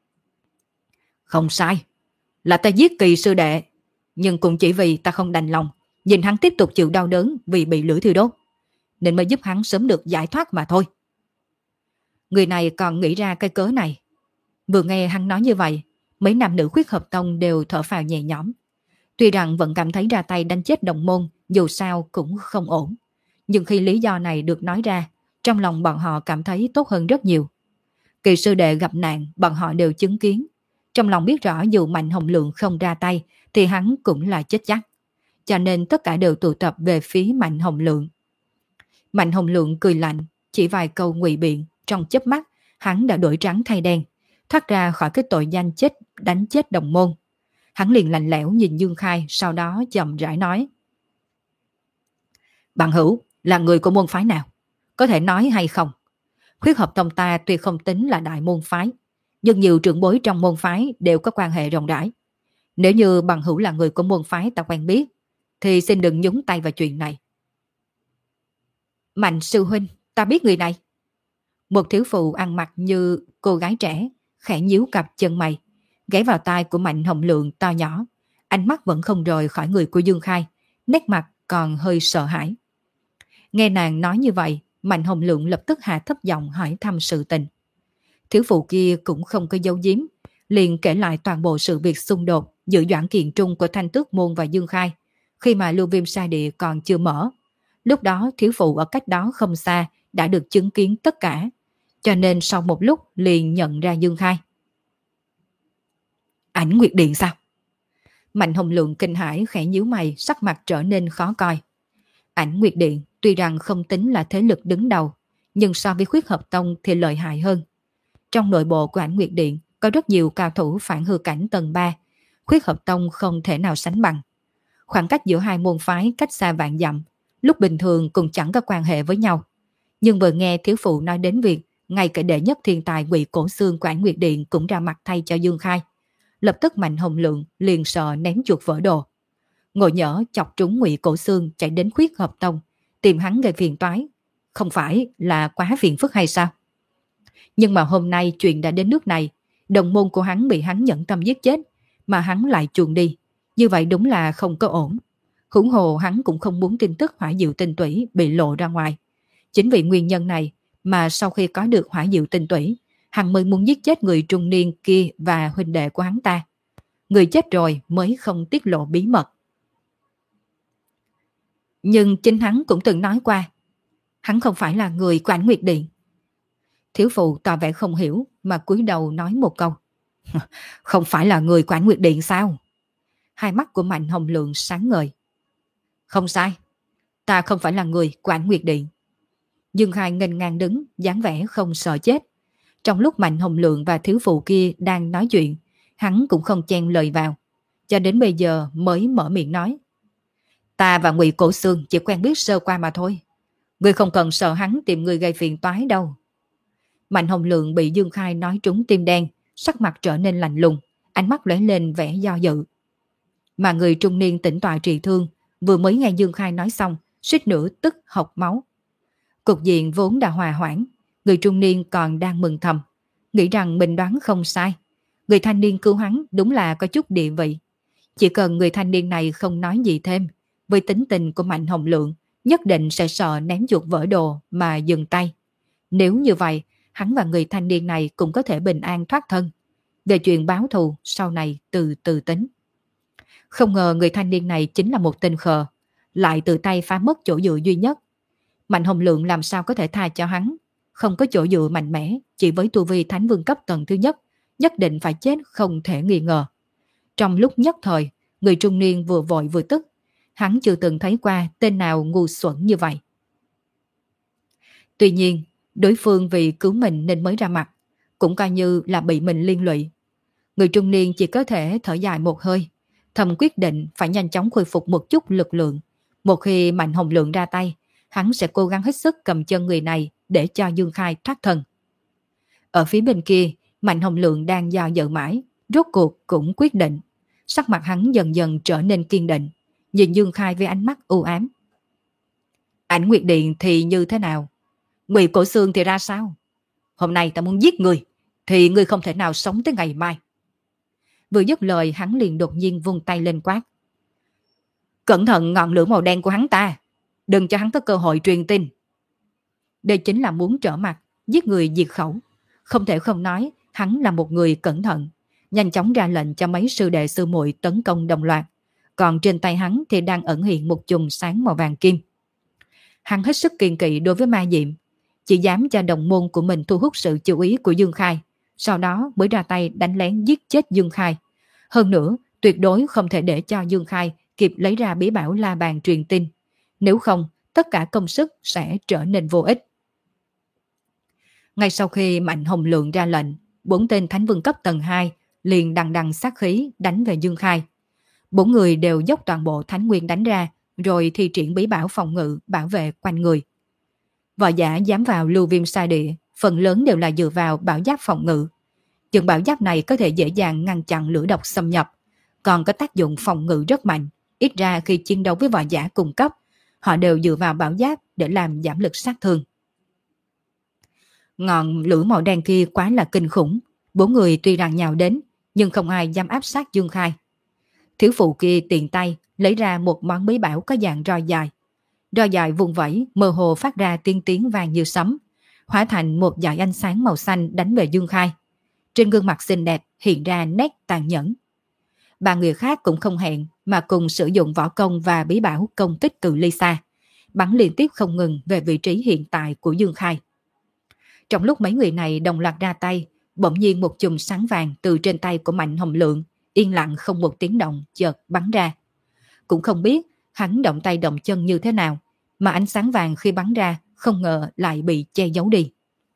Không sai, là ta giết Kỳ sư đệ, nhưng cũng chỉ vì ta không đành lòng nhìn hắn tiếp tục chịu đau đớn vì bị lửa thiêu đốt, nên mới giúp hắn sớm được giải thoát mà thôi. Người này còn nghĩ ra cái cớ này. Vừa nghe hắn nói như vậy, mấy nam nữ khuyết hợp tông đều thở phào nhẹ nhõm. Tuy rằng vẫn cảm thấy ra tay đánh chết đồng môn dù sao cũng không ổn, nhưng khi lý do này được nói ra, trong lòng bọn họ cảm thấy tốt hơn rất nhiều. Kỳ sư đệ gặp nạn bọn họ đều chứng kiến, trong lòng biết rõ dù Mạnh Hồng Lượng không ra tay thì hắn cũng là chết chắc, cho nên tất cả đều tụ tập về phía Mạnh Hồng Lượng. Mạnh Hồng Lượng cười lạnh, chỉ vài câu ngụy biện, trong chớp mắt hắn đã đổi trắng thay đen, thoát ra khỏi cái tội danh chết đánh chết đồng môn. Hắn liền lạnh lẽo nhìn Dương Khai, sau đó chậm rãi nói: Bằng hữu là người của môn phái nào? Có thể nói hay không? Khuyết hợp tông ta tuy không tính là đại môn phái, nhưng nhiều trưởng bối trong môn phái đều có quan hệ rộng rãi. Nếu như bằng hữu là người của môn phái ta quen biết, thì xin đừng nhúng tay vào chuyện này. Mạnh sư huynh, ta biết người này. Một thiếu phụ ăn mặc như cô gái trẻ, khẽ nhíu cặp chân mày, ghé vào tai của Mạnh Hồng Lượng to nhỏ, ánh mắt vẫn không rời khỏi người của Dương Khai, nét mặt còn hơi sợ hãi. Nghe nàng nói như vậy, Mạnh Hồng Lượng lập tức hạ thấp giọng hỏi thăm sự tình. Thiếu phụ kia cũng không có giấu giếm, liền kể lại toàn bộ sự việc xung đột giữa Doãn Kiện Trung của Thanh Tước Môn và Dương Khai, khi mà Lưu Viêm Sa Địa còn chưa mở. Lúc đó thiếu phụ ở cách đó không xa đã được chứng kiến tất cả, cho nên sau một lúc liền nhận ra Dương Khai. Ảnh Nguyệt Điện sao? Mạnh Hồng Lượng kinh hãi khẽ nhíu mày, sắc mặt trở nên khó coi. Ảnh Nguyệt Điện tuy rằng không tính là thế lực đứng đầu, nhưng so với Khuyết Hợp Tông thì lợi hại hơn. Trong nội bộ của Ảnh Nguyệt Điện có rất nhiều cao thủ phản hư cảnh tầng ba, Khuyết Hợp Tông không thể nào sánh bằng. Khoảng cách giữa hai môn phái cách xa vạn dặm, lúc bình thường cũng chẳng có quan hệ với nhau. Nhưng vừa nghe thiếu phụ nói đến việc ngay cả đệ nhất thiên tài Ngụy Cổ Xương của Ảnh Nguyệt Điện cũng ra mặt thay cho Dương Khai, lập tức Mạnh Hồng Lượng liền sợ ném chuột vỡ đồ. Ngồi nhỡ chọc trúng Ngụy Cổ Xương chạy đến Khuyết Hợp Tông tìm hắn gây phiền toái, không phải là quá phiền phức hay sao? Nhưng mà hôm nay chuyện đã đến nước này, đồng môn của hắn bị hắn nhẫn tâm giết chết, mà hắn lại chuồn đi, như vậy đúng là không có ổn. Huống hồ hắn cũng không muốn tin tức hỏa diệu tinh tủy bị lộ ra ngoài. Chính vì nguyên nhân này mà sau khi có được hỏa diệu tinh tủy, hắn mới muốn giết chết người trung niên kia và huynh đệ của hắn ta. Người chết rồi mới không tiết lộ bí mật. Nhưng chính hắn cũng từng nói qua, hắn không phải là người của Ảnh Nguyệt Điện. Thiếu phụ tỏ vẻ không hiểu mà cúi đầu nói một câu. Không phải là người của Ảnh Nguyệt Điện sao? Hai mắt của Mạnh Hồng Lượng sáng ngời. Không sai, ta không phải là người của Ảnh Nguyệt Điện. Dương Khai nghênh ngang đứng, dáng vẻ không sợ chết. Trong lúc Mạnh Hồng Lượng và thiếu phụ kia đang nói chuyện, hắn cũng không chen lời vào, cho đến bây giờ mới mở miệng nói. Ta và Ngụy Cổ Xương chỉ quen biết sơ qua mà thôi. Ngươi không cần sợ hắn tìm người gây phiền toái đâu. Mạnh Hồng Lượng bị Dương Khai nói trúng tim đen, sắc mặt trở nên lạnh lùng, ánh mắt lóe lên vẻ do dự. Mà người trung niên tĩnh tọa trị thương vừa mới nghe Dương Khai nói xong, suýt nữa tức hộc máu. Cục diện vốn đã hòa hoãn, người trung niên còn đang mừng thầm, nghĩ rằng mình đoán không sai. Người thanh niên cứu hắn đúng là có chút địa vị. Chỉ cần người thanh niên này không nói gì thêm, với tính tình của Mạnh Hồng Lượng, nhất định sẽ sợ ném chuột vỡ đồ mà dừng tay. Nếu như vậy, hắn và người thanh niên này cũng có thể bình an thoát thân. Về chuyện báo thù, sau này từ từ tính. Không ngờ người thanh niên này chính là một tên khờ, lại tự tay phá mất chỗ dựa duy nhất. Mạnh Hồng Lượng làm sao có thể tha cho hắn? Không có chỗ dựa mạnh mẽ, chỉ với tu vi Thánh Vương cấp tầng thứ nhất, nhất định phải chết không thể nghi ngờ. Trong lúc nhất thời, người trung niên vừa vội vừa tức. Hắn chưa từng thấy qua tên nào ngu xuẩn như vậy. Tuy nhiên, đối phương vì cứu mình nên mới ra mặt, cũng coi như là bị mình liên lụy. Người trung niên chỉ có thể thở dài một hơi, thầm quyết định phải nhanh chóng khôi phục một chút lực lượng. Một khi Mạnh Hồng Lượng ra tay, hắn sẽ cố gắng hết sức cầm chân người này để cho Dương Khai thoát thân. Ở phía bên kia, Mạnh Hồng Lượng đang do dự mãi, rốt cuộc cũng quyết định. Sắc mặt hắn dần dần trở nên kiên định, nhìn Dương Khai với ánh mắt u ám. Ảnh Nguyệt Điện thì như thế nào? Ngụy Cổ Xương thì ra sao? Hôm nay ta muốn giết người, thì ngươi không thể nào sống tới ngày mai. Vừa dứt lời, hắn liền đột nhiên vung tay lên quát. Cẩn thận ngọn lửa màu đen của hắn ta, đừng cho hắn có cơ hội truyền tin. Đây chính là muốn trở mặt, giết người diệt khẩu. Không thể không nói, hắn là một người cẩn thận, nhanh chóng ra lệnh cho mấy sư đệ sư muội tấn công đồng loạt. Còn trên tay hắn thì đang ẩn hiện một chùm sáng màu vàng kim. Hắn hết sức kiêng kỵ đối với ma diệm, chỉ dám cho đồng môn của mình thu hút sự chú ý của Dương Khai, sau đó mới ra tay đánh lén giết chết Dương Khai. Hơn nữa, tuyệt đối không thể để cho Dương Khai kịp lấy ra bí bảo la bàn truyền tin. Nếu không, tất cả công sức sẽ trở nên vô ích. Ngay sau khi Mạnh Hồng Lượng ra lệnh, bốn tên Thánh Vương cấp tầng hai liền đằng đằng sát khí đánh về Dương Khai. Bốn người đều dốc toàn bộ Thánh Nguyên đánh ra, rồi thi triển bí bảo phòng ngự bảo vệ quanh người. Võ giả dám vào Lưu Viêm Sa Địa, phần lớn đều là dựa vào bảo giáp phòng ngự. Những bảo giáp này có thể dễ dàng ngăn chặn lửa độc xâm nhập, còn có tác dụng phòng ngự rất mạnh. Ít ra khi chiến đấu với võ giả cùng cấp, họ đều dựa vào bảo giáp để làm giảm lực sát thương. Ngọn lửa màu đen kia quá là kinh khủng. Bốn người tuy rằng nhào đến, nhưng không ai dám áp sát Dương Khai. Thiếu phụ kia tiện tay lấy ra một món bí bảo có dạng roi dài. Roi dài vùng vẫy, mơ hồ phát ra tiên tiếng vàng như sấm. hóa thành một dải ánh sáng màu xanh đánh về Dương Khai. Trên gương mặt xinh đẹp hiện ra nét tàn nhẫn. Ba người khác cũng không hẹn mà cùng sử dụng võ công và bí bảo công kích cự ly xa, bắn liên tiếp không ngừng về vị trí hiện tại của Dương Khai. Trong lúc mấy người này đồng loạt ra tay, bỗng nhiên một chùm sáng vàng từ trên tay của Mạnh Hồng Lượng yên lặng không một tiếng động chợt bắn ra. Cũng không biết hắn động tay động chân như thế nào, mà ánh sáng vàng khi bắn ra không ngờ lại bị che giấu đi.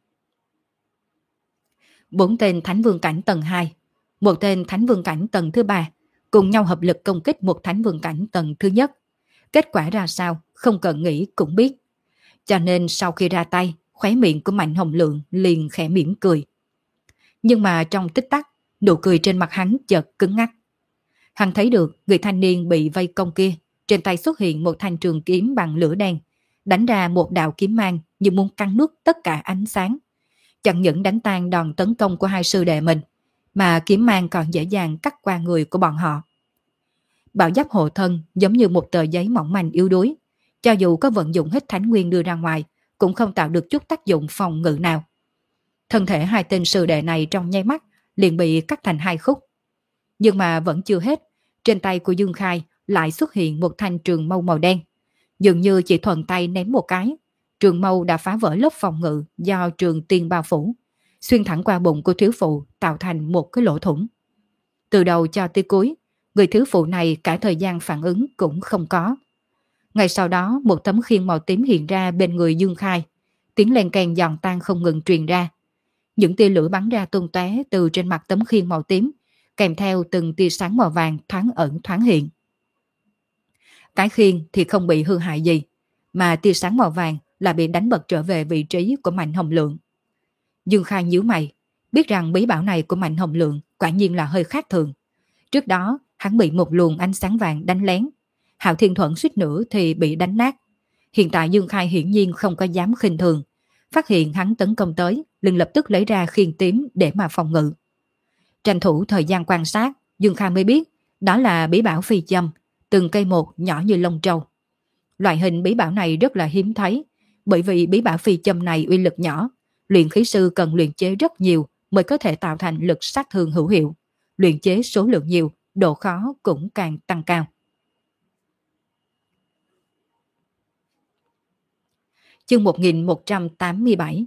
Bốn tên Thánh Vương Cảnh tầng hai, một tên Thánh Vương Cảnh tầng thứ ba cùng nhau hợp lực công kích một Thánh Vương Cảnh tầng thứ nhất. Kết quả ra sao không cần nghĩ cũng biết. Cho nên sau khi ra tay, khóe miệng của Mạnh Hồng Lượng liền khẽ mỉm cười. Nhưng mà trong tích tắc, nụ cười trên mặt hắn chợt cứng ngắc. Hắn thấy được người thanh niên bị vây công kia, trên tay xuất hiện một thanh trường kiếm bằng lửa đen, đánh ra một đạo kiếm mang như muốn cắn nuốt tất cả ánh sáng. Chẳng những đánh tan đòn tấn công của hai sư đệ mình, mà kiếm mang còn dễ dàng cắt qua người của bọn họ. Bảo giáp hộ thân giống như một tờ giấy mỏng manh yếu đuối, cho dù có vận dụng hết thánh nguyên đưa ra ngoài, cũng không tạo được chút tác dụng phòng ngự nào. Thân thể hai tên sư đệ này trong nháy mắt liền bị cắt thành hai khúc. Nhưng mà vẫn chưa hết, trên tay của Dương Khai lại xuất hiện một thanh trường mâu màu đen. Dường như chỉ thuận tay ném một cái, trường mâu đã phá vỡ lớp phòng ngự do trường tiên bao phủ, xuyên thẳng qua bụng của thiếu phụ tạo thành một cái lỗ thủng. Từ đầu cho tới cuối, người thiếu phụ này cả thời gian phản ứng cũng không có. Ngay sau đó một tấm khiên màu tím hiện ra bên người Dương Khai, tiếng len keng giòn tan không ngừng truyền ra. Những tia lửa bắn ra tung tóe từ trên mặt tấm khiên màu tím, kèm theo từng tia sáng màu vàng thoáng ẩn thoáng hiện. Cái khiên thì không bị hư hại gì, mà tia sáng màu vàng là bị đánh bật trở về vị trí của Mạnh Hồng Lượng. Dương Khai nhíu mày, biết rằng bí bảo này của Mạnh Hồng Lượng quả nhiên là hơi khác thường. Trước đó hắn bị một luồng ánh sáng vàng đánh lén, Hạo Thiên Thuẫn suýt nữa thì bị đánh nát. Hiện tại Dương Khai hiển nhiên không có dám khinh thường, phát hiện hắn tấn công tới, liền lập tức lấy ra khiên tím để mà phòng ngự. Tranh thủ thời gian quan sát, Dương Khai mới biết đó là bí bảo phi châm, từng cây một nhỏ như lông trâu. Loại hình bí bảo này rất là hiếm thấy, bởi vì bí bảo phi châm này uy lực nhỏ, luyện khí sư cần luyện chế rất nhiều mới có thể tạo thành lực sát thương hữu hiệu. Luyện chế số lượng nhiều, độ khó cũng càng tăng cao. Chương một nghìn một trăm tám mươi bảy.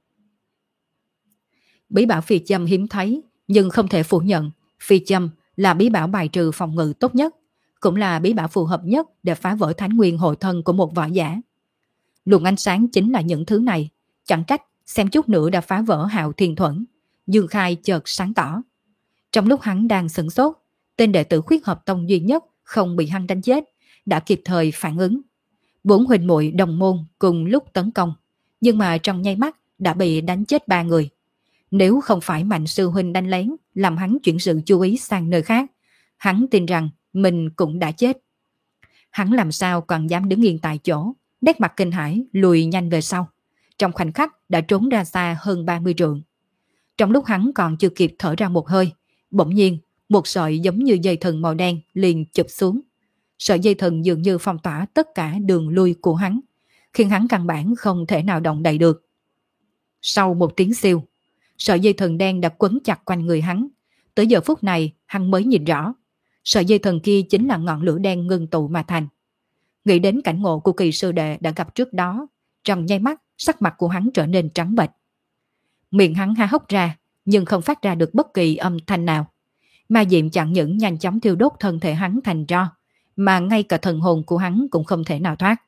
Bí bảo phi châm hiếm thấy, nhưng không thể phủ nhận, phi châm là bí bảo bài trừ phòng ngự tốt nhất, cũng là bí bảo phù hợp nhất để phá vỡ thánh nguyên hộ thân của một võ giả. Luồng ánh sáng chính là những thứ này, chẳng trách xem chút nữa đã phá vỡ Hạo Thiên Thuẫn. Dương Khai chợt sáng tỏ. Trong lúc hắn đang sửng sốt, tên đệ tử Khuyết Hợp Tông duy nhất không bị hắn đánh chết đã kịp thời phản ứng. Bốn huynh muội đồng môn cùng lúc tấn công, nhưng mà trong nháy mắt đã bị đánh chết ba người. Nếu không phải Mạnh sư huynh đánh lén làm hắn chuyển sự chú ý sang nơi khác, hắn tin rằng mình cũng đã chết. Hắn làm sao còn dám đứng yên tại chỗ, nét mặt kinh hãi lùi nhanh về sau, trong khoảnh khắc đã trốn ra xa hơn ba mươi trượng. Trong lúc hắn còn chưa kịp thở ra một hơi, bỗng nhiên một sợi giống như dây thừng màu đen liền chụp xuống. Sợi dây thừng dường như phong tỏa tất cả đường lui của hắn, khiến hắn căn bản không thể nào động đậy được. Sau một tiếng siêu, sợi dây thừng đen đã quấn chặt quanh người hắn. Tới giờ phút này hắn mới nhìn rõ, sợi dây thừng kia chính là ngọn lửa đen ngưng tụ mà thành. Nghĩ đến cảnh ngộ của kỳ sư đệ đã gặp trước đó, trong nháy mắt sắc mặt của hắn trở nên trắng bệch. Miệng hắn há hốc ra, nhưng không phát ra được bất kỳ âm thanh nào. Ma diệm chẳng những nhanh chóng thiêu đốt thân thể hắn thành tro, mà ngay cả thần hồn của hắn cũng không thể nào thoát.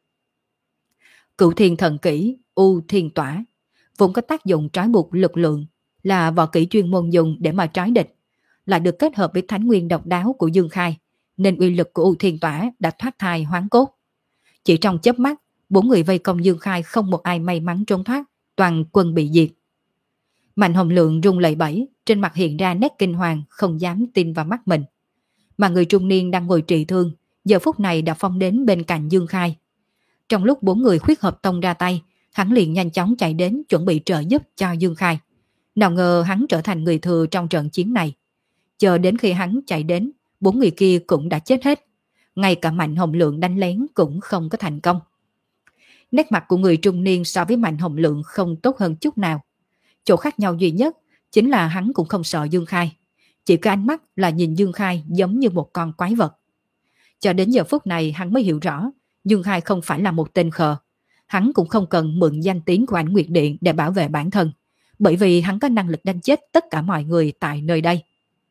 Cửu Thiên Thần Kỹ U Thiên Tỏa vốn có tác dụng trói buộc lực lượng, là võ kỹ chuyên môn dùng để mà trói địch, lại được kết hợp với thánh nguyên độc đáo của Dương Khai, nên uy lực của U Thiên Tỏa đã thoát thai hoán cốt. Chỉ trong chớp mắt, bốn người vây công Dương Khai không một ai may mắn trốn thoát, toàn quân bị diệt. Mạnh Hồng Lượng run lẩy bẩy, trên mặt hiện ra nét kinh hoàng, không dám tin vào mắt mình. Mà người trung niên đang ngồi trị thương, giờ phút này đã phong đến bên cạnh Dương Khai. Trong lúc bốn người Khuyết Hợp Tông ra tay, hắn liền nhanh chóng chạy đến chuẩn bị trợ giúp cho Dương Khai. Nào ngờ hắn trở thành người thừa trong trận chiến này. Chờ đến khi hắn chạy đến, bốn người kia cũng đã chết hết. Ngay cả Mạnh Hồng Lượng đánh lén cũng không có thành công. Nét mặt của người trung niên so với Mạnh Hồng Lượng không tốt hơn chút nào. Chỗ khác nhau duy nhất chính là hắn cũng không sợ Dương Khai. Chỉ có ánh mắt là nhìn Dương Khai giống như một con quái vật. Cho đến giờ phút này hắn mới hiểu rõ Dương Khai không phải là một tên khờ. Hắn cũng không cần mượn danh tiếng của Ảnh Nguyệt Điện để bảo vệ bản thân, bởi vì hắn có năng lực đánh chết tất cả mọi người tại nơi đây.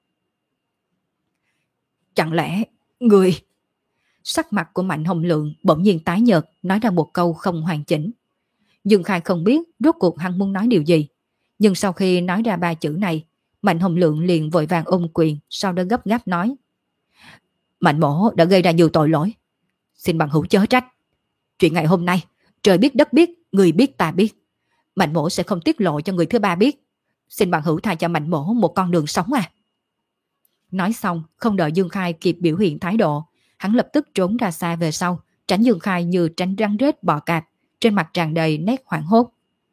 Chẳng lẽ người... Sắc mặt của Mạnh Hồng Lượng bỗng nhiên tái nhợt, nói ra một câu không hoàn chỉnh. Dương Khai không biết rốt cuộc hắn muốn nói điều gì, nhưng sau khi nói ra ba chữ này, Mạnh Hồng Lượng liền vội vàng ôm quyền, sau đó gấp gáp nói: Mạnh mỗ đã gây ra nhiều tội lỗi, xin bằng hữu chớ trách. Chuyện ngày hôm nay, trời biết đất biết, người biết ta biết, Mạnh mỗ sẽ không tiết lộ cho người thứ ba biết. Xin bằng hữu tha cho Mạnh mỗ một con đường sống à. Nói xong, không đợi Dương Khai kịp biểu hiện thái độ, hắn lập tức trốn ra xa về sau, tránh Dương Khai như tránh rắn rết bò cạp, trên mặt tràn đầy nét hoảng hốt.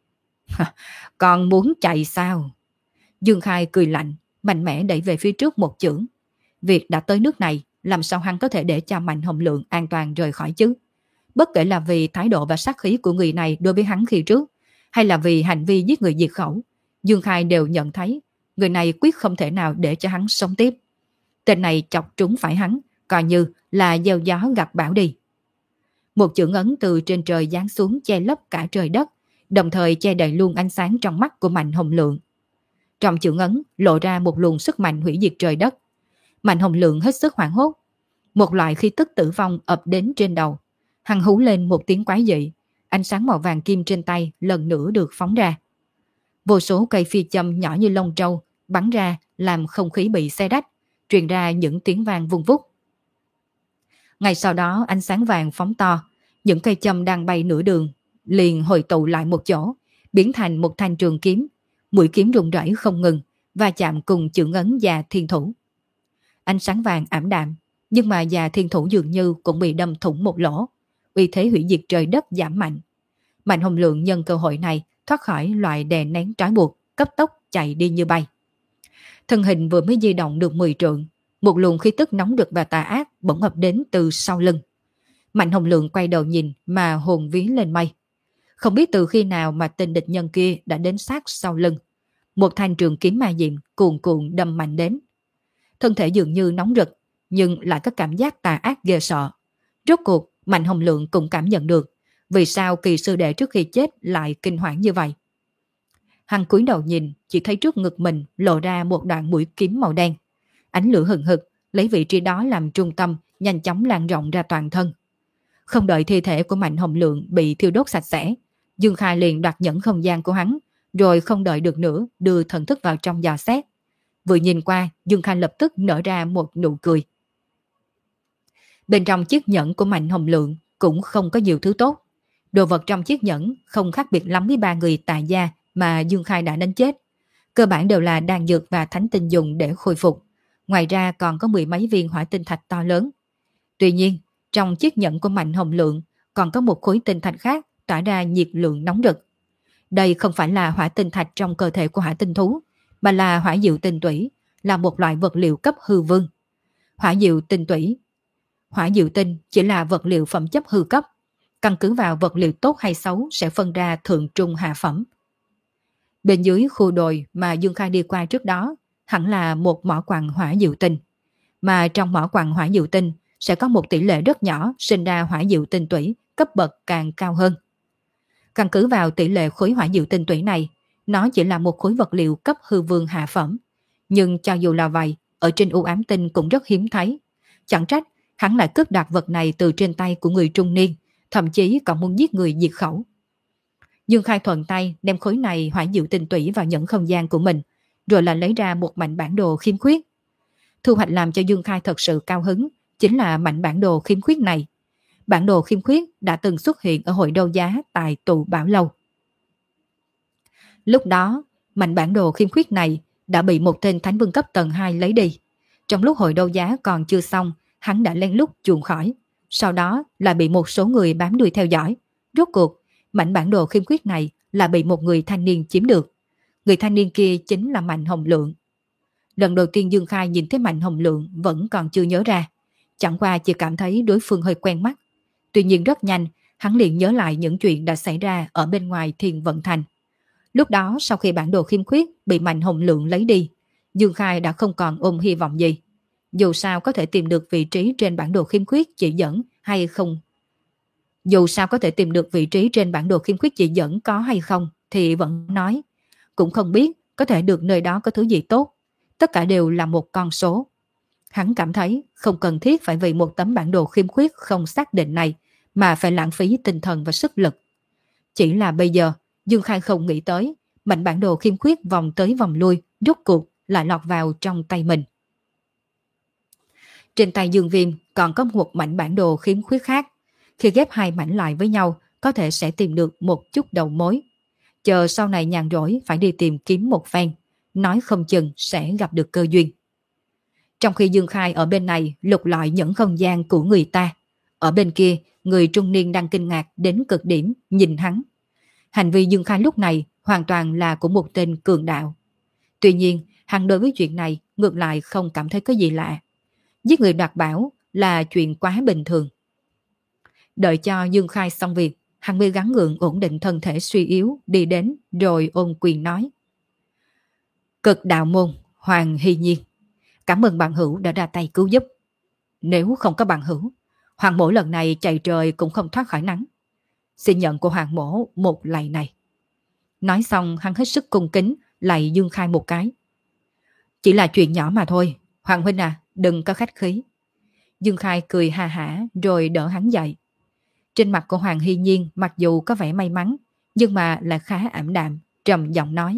Còn muốn chạy sao? Dương Khai cười lạnh, mạnh mẽ đẩy về phía trước một chưởng. Việc đã tới nước này, làm sao hắn có thể để cho Mạnh Hồng Lượng an toàn rời khỏi chứ? Bất kể là vì thái độ và sát khí của người này đối với hắn khi trước, hay là vì hành vi giết người diệt khẩu, Dương Khai đều nhận thấy người này quyết không thể nào để cho hắn sống tiếp. Tên này chọc trúng phải hắn, coi như là gieo gió gặt bão đi. Một chưởng ấn từ trên trời giáng xuống che lấp cả trời đất, đồng thời che đầy luôn ánh sáng trong mắt của Mạnh Hồng Lượng. Trong chưởng ấn lộ ra một luồng sức mạnh hủy diệt trời đất. Mạnh Hồng Lượng hết sức hoảng hốt. Một loại khí tức tử vong ập đến trên đầu. Hắn hú lên một tiếng quái dị, ánh sáng màu vàng kim trên tay lần nữa được phóng ra. Vô số cây phi châm nhỏ như lông trâu bắn ra, làm không khí bị xé rách, truyền ra những tiếng vang vung vút. Ngay sau đó ánh sáng vàng phóng to, những cây châm đang bay nửa đường liền hội tụ lại một chỗ, biến thành một thanh trường kiếm. Mũi kiếm rung rẩy không ngừng, va chạm cùng chưởng ấn Già Thiên Thủ. Ánh sáng vàng ảm đạm, nhưng mà Già Thiên Thủ dường như cũng bị đâm thủng một lỗ, uy thế hủy diệt trời đất giảm mạnh. Mạnh Hồng Lượng nhân cơ hội này thoát khỏi loại đè nén trói buộc, cấp tốc chạy đi như bay. Thân hình vừa mới di động được mười trượng, một luồng khí tức nóng rực và tà ác bỗng ập đến từ sau lưng. Mạnh Hồng Lượng quay đầu nhìn mà hồn vía lên mây. Không biết từ khi nào mà tên địch nhân kia đã đến sát sau lưng. Một thanh trường kiếm ma diệm cuồn cuộn đâm mạnh đến. Thân thể dường như nóng rực, nhưng lại có cảm giác tà ác ghê sợ. Rốt cuộc, Mạnh Hồng Lượng cũng cảm nhận được vì sao kỳ sư đệ trước khi chết lại kinh hoảng như vậy. Hắn cúi đầu nhìn, chỉ thấy trước ngực mình lộ ra một đoạn mũi kiếm màu đen. Ánh lửa hừng hực, lấy vị trí đó làm trung tâm, nhanh chóng lan rộng ra toàn thân. Không đợi thi thể của Mạnh Hồng Lượng bị thiêu đốt sạch sẽ, Dương Khai liền đoạt nhẫn không gian của hắn, rồi không đợi được nữa đưa thần thức vào trong dò xét. Vừa nhìn qua, Dương Khai lập tức nở ra một nụ cười. Bên trong chiếc nhẫn của Mạnh Hồng Lượng cũng không có nhiều thứ tốt. Đồ vật trong chiếc nhẫn không khác biệt lắm với ba người tà gia mà Dương Khai đã đánh chết. Cơ bản đều là đan dược và thánh tinh dùng để khôi phục. Ngoài ra còn có mười mấy viên hỏa tinh thạch to lớn. Tuy nhiên, trong chiếc nhẫn của Mạnh Hồng Lượng còn có một khối tinh thạch khác tỏa ra nhiệt lượng nóng rực. Đây không phải là hỏa tinh thạch trong cơ thể của hỏa tinh thú, mà là hỏa diệu tinh tủy, là một loại vật liệu cấp hư vương. Hỏa diệu tinh tủy, hỏa diệu tinh chỉ là vật liệu phẩm chất hư cấp, căn cứ vào vật liệu tốt hay xấu sẽ phân ra thượng trung hạ phẩm. Bên dưới khu đồi mà Dương Khai đi qua trước đó hẳn là một mỏ quặng hỏa diệu tinh, mà trong mỏ quặng hỏa diệu tinh sẽ có một tỷ lệ rất nhỏ sinh ra hỏa diệu tinh tủy cấp bậc càng cao hơn. Căn cứ vào tỷ lệ khối hỏa diệu tinh tủy này, nó chỉ là một khối vật liệu cấp hư vương hạ phẩm, nhưng cho dù là vậy, ở trên u ám tinh cũng rất hiếm thấy. Chẳng trách hắn lại cướp đoạt vật này từ trên tay của người trung niên, thậm chí còn muốn giết người diệt khẩu. Dương Khai thuận tay đem khối này hỏa diệu tinh tủy vào nhẫn không gian của mình, rồi là lấy ra một mảnh bản đồ khiếm khuyết. Thu hoạch làm cho Dương Khai thật sự cao hứng chính là mảnh bản đồ khiếm khuyết này. Bản đồ khiếm khuyết đã từng xuất hiện ở hội đấu giá tại tụ Bảo Lâu. Lúc đó, mảnh bản đồ khiếm khuyết này đã bị một tên thánh vương cấp tầng hai lấy đi. Trong lúc hội đấu giá còn chưa xong, hắn đã lén lút chuồn khỏi. Sau đó là bị một số người bám đuôi theo dõi. Rốt cuộc, mảnh bản đồ khiếm khuyết này là bị một người thanh niên chiếm được. Người thanh niên kia chính là Mạnh Hồng Lượng. Lần đầu tiên Dương Khai nhìn thấy Mạnh Hồng Lượng vẫn còn chưa nhớ ra. Chẳng qua chỉ cảm thấy đối phương hơi quen mắt. Tuy nhiên rất nhanh, Hắn liền nhớ lại những chuyện đã xảy ra ở bên ngoài Thiên Vận Thành. Lúc đó sau khi bản đồ khiếm khuyết bị Mạnh Hồng Lượng lấy đi, Dương Khai đã không còn ôm hy vọng gì. Dù sao có thể tìm được vị trí trên bản đồ khiếm khuyết chỉ dẫn hay không. Dù sao có thể tìm được vị trí trên bản đồ khiếm khuyết chỉ dẫn có hay không thì vẫn nói. Cũng không biết có thể được nơi đó có thứ gì tốt. Tất cả đều là một con số. Hắn cảm thấy không cần thiết phải vì một tấm bản đồ khiếm khuyết không xác định này mà phải lãng phí tinh thần và sức lực. Chỉ là bây giờ, Dương Khai không nghĩ tới, mảnh bản đồ khiếm khuyết vòng tới vòng lui, rốt cuộc lại lọt vào trong tay mình. Trên tay Dương Viêm còn có một mảnh bản đồ khiếm khuyết khác. Khi ghép hai mảnh lại với nhau, có thể sẽ tìm được một chút đầu mối. Chờ sau này nhàn rỗi phải đi tìm kiếm một phen, nói không chừng sẽ gặp được cơ duyên. Trong khi Dương Khai ở bên này lục lọi những không gian của người ta, ở bên kia, người trung niên đang kinh ngạc đến cực điểm nhìn hắn. Hành vi Dương Khai lúc này hoàn toàn là của một tên cường đạo. Tuy nhiên, hắn đối với chuyện này ngược lại không cảm thấy có gì lạ. Giết người đoạt bảo là chuyện quá bình thường. Đợi cho Dương Khai xong việc, hắn mới gắng gượng ổn định thân thể suy yếu đi đến rồi ôm quyền nói. Cực đạo môn, Hoàng Hy Nhiên. Cảm ơn bạn hữu đã ra tay cứu giúp. Nếu không có bạn hữu, Hoàng mổ lần này chạy trời cũng không thoát khỏi nắng. Xin nhận của Hoàng mổ một lạy này. Nói xong hắn hết sức cung kính lạy Dương Khai một cái. Chỉ là chuyện nhỏ mà thôi, Hoàng huynh à, đừng có khách khí. Dương Khai cười ha hả rồi đỡ hắn dậy. Trên mặt của Hoàng Hy Nhiên mặc dù có vẻ may mắn, nhưng mà là khá ảm đạm, trầm giọng nói.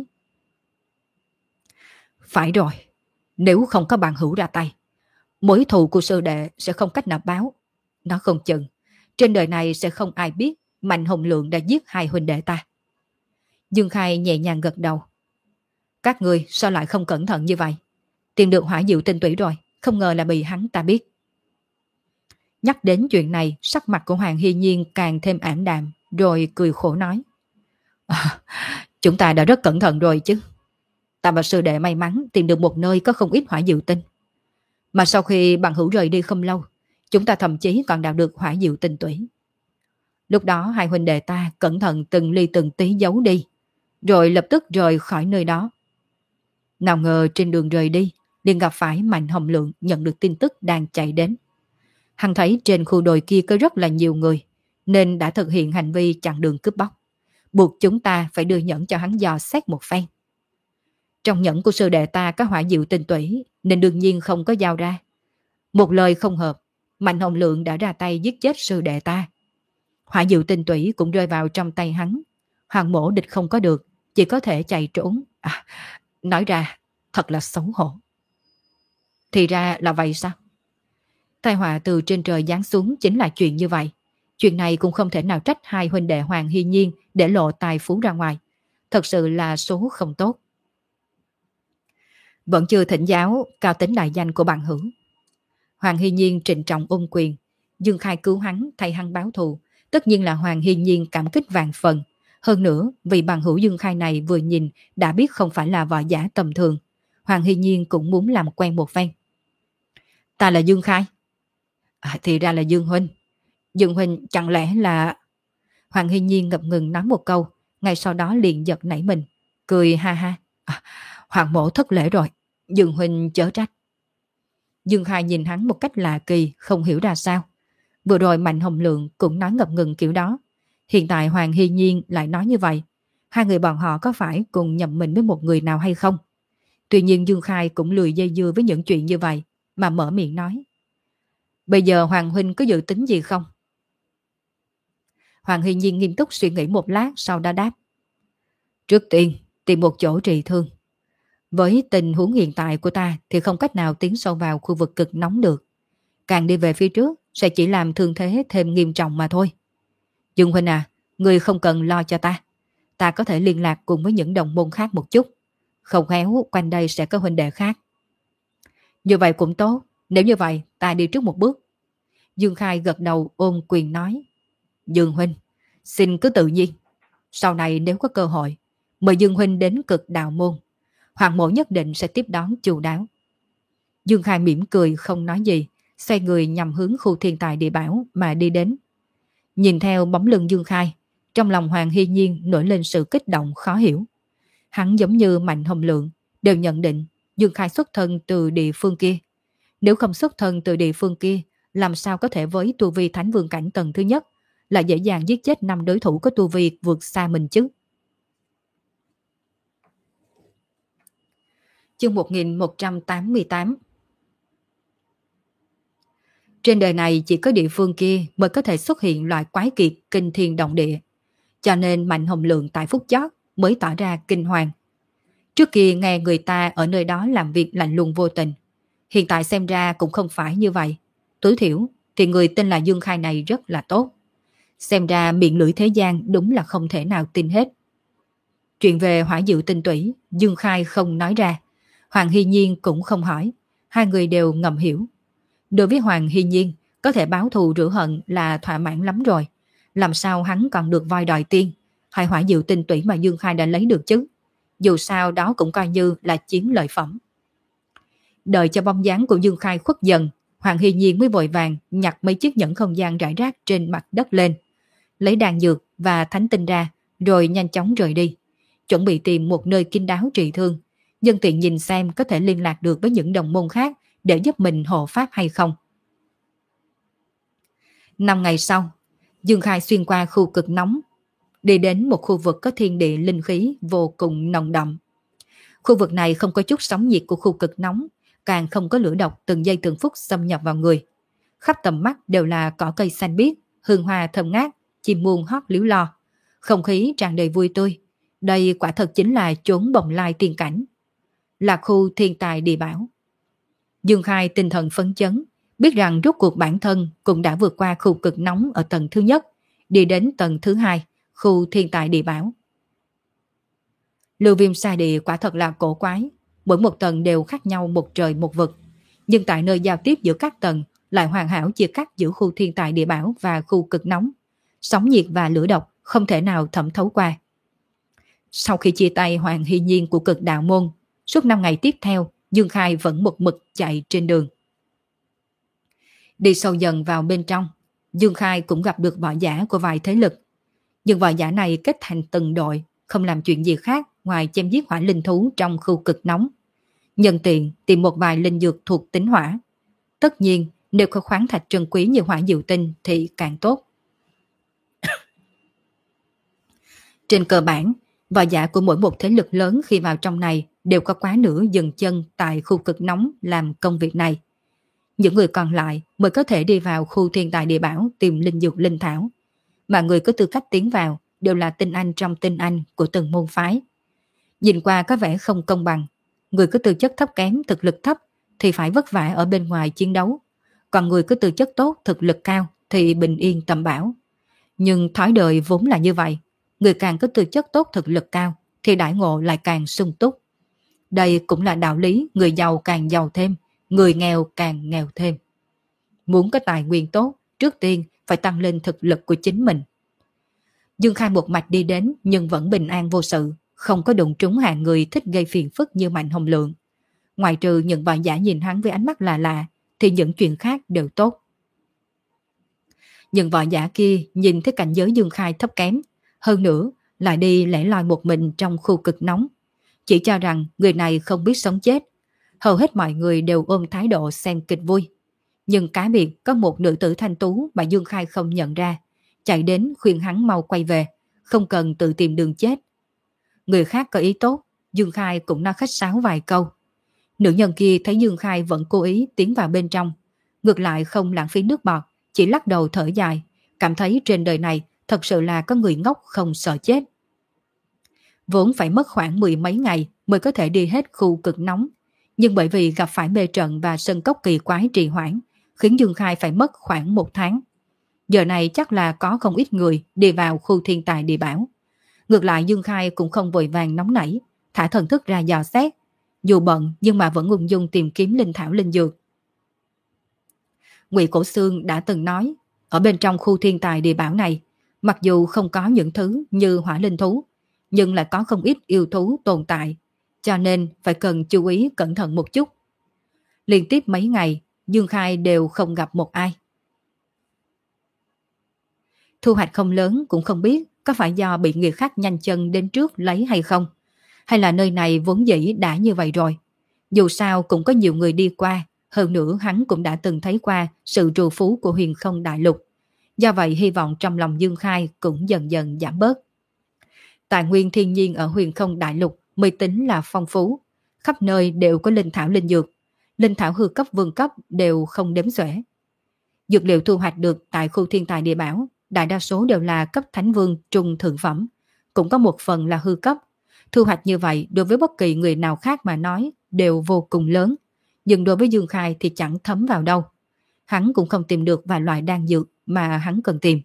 Phải rồi, nếu không có bạn hữu ra tay, mối thù của sư đệ sẽ không cách nào báo. Nó không chừng, trên đời này sẽ không ai biết Mạnh Hồng Lượng đã giết hai huynh đệ ta. Dương Khai nhẹ nhàng gật đầu. Các người sao lại không cẩn thận như vậy? Tìm được hỏa diệu tinh túy rồi, không ngờ là bị hắn ta biết. Nhắc đến chuyện này, sắc mặt của Hoàng Hy Nhiên càng thêm ảm đạm, rồi cười khổ nói. À, chúng ta đã rất cẩn thận rồi chứ. Ta và sư đệ may mắn tìm được một nơi có không ít hỏa diệu tinh. Mà sau khi bằng hữu rời đi không lâu, chúng ta thậm chí còn đạt được hỏa diệu tinh túy. Lúc đó hai huynh đệ ta cẩn thận từng ly từng tí giấu đi, rồi lập tức rời khỏi nơi đó. Nào ngờ trên đường rời đi, liền gặp phải Mạnh Hồng Lượng nhận được tin tức đang chạy đến. Hắn thấy trên khu đồi kia có rất là nhiều người, nên đã thực hiện hành vi chặn đường cướp bóc, buộc chúng ta phải đưa nhẫn cho hắn dò xét một phen. Trong nhẫn của sư đệ ta có hỏa diệu tinh túy, nên đương nhiên không có giao ra. Một lời không hợp, Mạnh Hồng Lượng đã ra tay giết chết sư đệ ta. Hỏa diệu tinh túy cũng rơi vào trong tay hắn. Hoàng mổ địch không có được, chỉ có thể chạy trốn. À, nói ra thật là xấu hổ. Thì ra là vậy sao? Tai họa từ trên trời giáng xuống chính là chuyện như vậy. Chuyện này cũng không thể nào trách hai huynh đệ Hoàng Hy Nhiên để lộ tài phú ra ngoài. Thật sự là số không tốt. Vẫn chưa thỉnh giáo cao tính đại danh của bạn hữu. Hoàng Hy Nhiên trịnh trọng ôm quyền. Dương Khai cứu hắn thay hắn báo thù. Tất nhiên là Hoàng Hy Nhiên cảm kích vạn phần. Hơn nữa, vì bằng hữu Dương Khai này vừa nhìn đã biết không phải là võ giả tầm thường. Hoàng Hy Nhiên cũng muốn làm quen một phen. Ta là Dương Khai. À, thì ra là Dương Huynh. Dương Huynh chẳng lẽ là... Hoàng Hy Nhiên ngập ngừng nói một câu, ngay sau đó liền giật nảy mình, cười ha ha. À, Hoàng mổ thất lễ rồi, Dương Huynh chớ trách. Dương Khai nhìn hắn một cách lạ kỳ, không hiểu ra sao. Vừa rồi Mạnh Hồng Lượng cũng nói ngập ngừng kiểu đó. Hiện tại Hoàng Hy Nhiên lại nói như vậy. Hai người bọn họ có phải cùng nhầm mình với một người nào hay không? Tuy nhiên Dương Khai cũng lười dây dưa với những chuyện như vậy, mà mở miệng nói. Bây giờ Hoàng Huynh có dự tính gì không? Hoàng Hy Nhiên nghiêm túc suy nghĩ một lát sau đó đáp. Trước tiên tìm một chỗ trị thương. Với tình huống hiện tại của ta thì không cách nào tiến sâu vào khu vực cực nóng được. Càng đi về phía trước sẽ chỉ làm thương thế thêm nghiêm trọng mà thôi. Dương Huynh à, người không cần lo cho ta. Ta có thể liên lạc cùng với những đồng môn khác một chút. Không khéo quanh đây sẽ có huynh đệ khác. Như vậy cũng tốt. Nếu như vậy ta đi trước một bước. Dương Khai gật đầu ôm quyền nói. Dương Huynh, xin cứ tự nhiên. Sau này nếu có cơ hội, mời Dương Huynh đến cực đạo môn. Hoàng mộ nhất định sẽ tiếp đón chu đáo. Dương Khai mỉm cười không nói gì, xoay người nhằm hướng khu thiên tài địa bảo mà đi đến. Nhìn theo bóng lưng Dương Khai, trong lòng Hoàng Hy Nhiên nổi lên sự kích động khó hiểu. Hắn giống như Mạnh Hồng Lượng, đều nhận định Dương Khai xuất thân từ địa phương kia. Nếu không xuất thân từ địa phương kia, làm sao có thể với tu vi Thánh Vương cảnh tầng thứ nhất là dễ dàng giết chết năm đối thủ có tu vi vượt xa mình chứ? Chương một nghìn một trăm tám mươi tám. Trên đời này chỉ có địa phương kia mới có thể xuất hiện loại quái kiệt kinh thiên động địa. Cho nên Mạnh Hồng Lượng tại phút chót mới tỏ ra kinh hoàng. Trước kia nghe người ta ở nơi đó làm việc lạnh lùng vô tình. Hiện tại xem ra cũng không phải như vậy. Tối thiểu thì người tên là Dương Khai này rất là tốt. Xem ra miệng lưỡi thế gian đúng là không thể nào tin hết. Chuyện về hỏa diệu tinh tủy, Dương Khai không nói ra. Hoàng Hy Nhiên cũng không hỏi. Hai người đều ngầm hiểu. Đối với Hoàng Hy Nhiên, có thể báo thù rửa hận là thỏa mãn lắm rồi. Làm sao hắn còn được voi đòi tiên, hay hỏa diệu tinh tủy mà Dương Khai đã lấy được chứ? Dù sao đó cũng coi như là chiến lợi phẩm. Đợi cho bóng dáng của Dương Khai khuất dần, Hoàng Hy Nhiên mới vội vàng nhặt mấy chiếc nhẫn không gian rải rác trên mặt đất lên, lấy đan dược và thánh tinh ra, rồi nhanh chóng rời đi, chuẩn bị tìm một nơi kín đáo trị thương, nhân tiện nhìn xem có thể liên lạc được với những đồng môn khác để giúp mình hộ pháp hay không. Năm ngày sau, Dương Khai xuyên qua khu cực nóng, đi đến một khu vực có thiên địa linh khí vô cùng nồng đậm. Khu vực này không có chút sóng nhiệt của khu cực nóng, càng không có lửa độc từng giây từng phút xâm nhập vào người. Khắp tầm mắt đều là cỏ cây xanh biếc, hương hoa thơm ngát, chim muông hót líu lo. Không khí tràn đầy vui tươi. Đây quả thật chính là chốn bồng lai tiên cảnh. Là khu thiên tài địa bảo. Dương Khai tinh thần phấn chấn, biết rằng rốt cuộc bản thân cũng đã vượt qua khu cực nóng ở tầng thứ nhất, đi đến tầng thứ hai, khu thiên tài địa bảo. Lưu Viêm Sa Địa quả thật là cổ quái, mỗi một tầng đều khác nhau một trời một vực, nhưng tại nơi giao tiếp giữa các tầng lại hoàn hảo chia cắt giữa khu thiên tài địa bảo và khu cực nóng. Sóng nhiệt và lửa độc không thể nào thẩm thấu qua. Sau khi chia tay Hoàng Hy Nhiên của cực đạo môn, suốt năm ngày tiếp theo, Dương Khai vẫn một mực chạy trên đường. Đi sâu dần vào bên trong, Dương Khai cũng gặp được võ giả của vài thế lực. Nhưng võ giả này kết thành từng đội, không làm chuyện gì khác ngoài chém giết hỏa linh thú trong khu cực nóng. Nhân tiện tìm một vài linh dược thuộc tính hỏa. Tất nhiên, nếu có khoáng thạch trân quý như hỏa diệu tinh thì càng tốt. Trên cơ bản, võ giả của mỗi một thế lực lớn khi vào trong này đều có quá nửa dừng chân tại khu cực nóng làm công việc này. Những người còn lại mới có thể đi vào khu thiên tài địa bảo tìm linh dược linh thảo. Mà người có tư cách tiến vào đều là tinh anh trong tinh anh của từng môn phái. Nhìn qua có vẻ không công bằng. Người có tư chất thấp kém, thực lực thấp thì phải vất vả ở bên ngoài chiến đấu. Còn người có tư chất tốt, thực lực cao thì bình yên tầm bảo. Nhưng thói đời vốn là như vậy. Người càng có tư chất tốt, thực lực cao thì đãi ngộ lại càng sung túc. Đây cũng là đạo lý người giàu càng giàu thêm, người nghèo càng nghèo thêm. Muốn có tài nguyên tốt, trước tiên phải tăng lên thực lực của chính mình. Dương Khai một mạch đi đến nhưng vẫn bình an vô sự, không có đụng trúng hạng người thích gây phiền phức như Mạnh Hồng Lượng. Ngoài trừ những võ giả nhìn hắn với ánh mắt lạ lạ, thì những chuyện khác đều tốt. Những võ giả kia nhìn thấy cảnh giới Dương Khai thấp kém, hơn nữa lại đi lẻ loi một mình trong khu cực nóng, chỉ cho rằng người này không biết sống chết. Hầu hết mọi người đều ôm thái độ xem kịch vui. Nhưng cá biệt có một nữ tử thanh tú mà Dương Khai không nhận ra, chạy đến khuyên hắn mau quay về, không cần tự tìm đường chết. Người khác có ý tốt, Dương Khai cũng nói khách sáo vài câu. Nữ nhân kia thấy Dương Khai vẫn cố ý tiến vào bên trong, ngược lại không lãng phí nước bọt, chỉ lắc đầu thở dài, cảm thấy trên đời này thật sự là có người ngốc không sợ chết. Vốn phải mất khoảng mười mấy ngày mới có thể đi hết khu cực nóng, nhưng bởi vì gặp phải mê trận và sân cốc kỳ quái trì hoãn, khiến Dương Khai phải mất khoảng một tháng. Giờ này chắc là có không ít người đi vào khu thiên tài địa bảo. Ngược lại Dương Khai cũng không vội vàng nóng nảy, thả thần thức ra dò xét. Dù bận nhưng mà vẫn ung dung tìm kiếm linh thảo linh dược. Ngụy Cổ Xương đã từng nói, ở bên trong khu thiên tài địa bảo này, mặc dù không có những thứ như hỏa linh thú, nhưng lại có không ít yêu thú tồn tại, cho nên phải cần chú ý cẩn thận một chút. Liên tiếp mấy ngày, Dương Khai đều không gặp một ai. Thu hoạch không lớn cũng không biết có phải do bị người khác nhanh chân đến trước lấy hay không, hay là nơi này vốn dĩ đã như vậy rồi. Dù sao cũng có nhiều người đi qua, hơn nữa hắn cũng đã từng thấy qua sự trù phú của huyền không đại lục. Do vậy hy vọng trong lòng Dương Khai cũng dần dần giảm bớt. Tài nguyên thiên nhiên ở huyền không đại lục mới tính là phong phú, khắp nơi đều có linh thảo linh dược, linh thảo hư cấp vương cấp đều không đếm xuể. Dược liệu thu hoạch được tại khu thiên tài địa bảo, đại đa số đều là cấp thánh vương trung thượng phẩm, cũng có một phần là hư cấp. Thu hoạch như vậy đối với bất kỳ người nào khác mà nói đều vô cùng lớn, nhưng đối với Dương Khai thì chẳng thấm vào đâu. Hắn cũng không tìm được vài loại đan dược mà hắn cần tìm.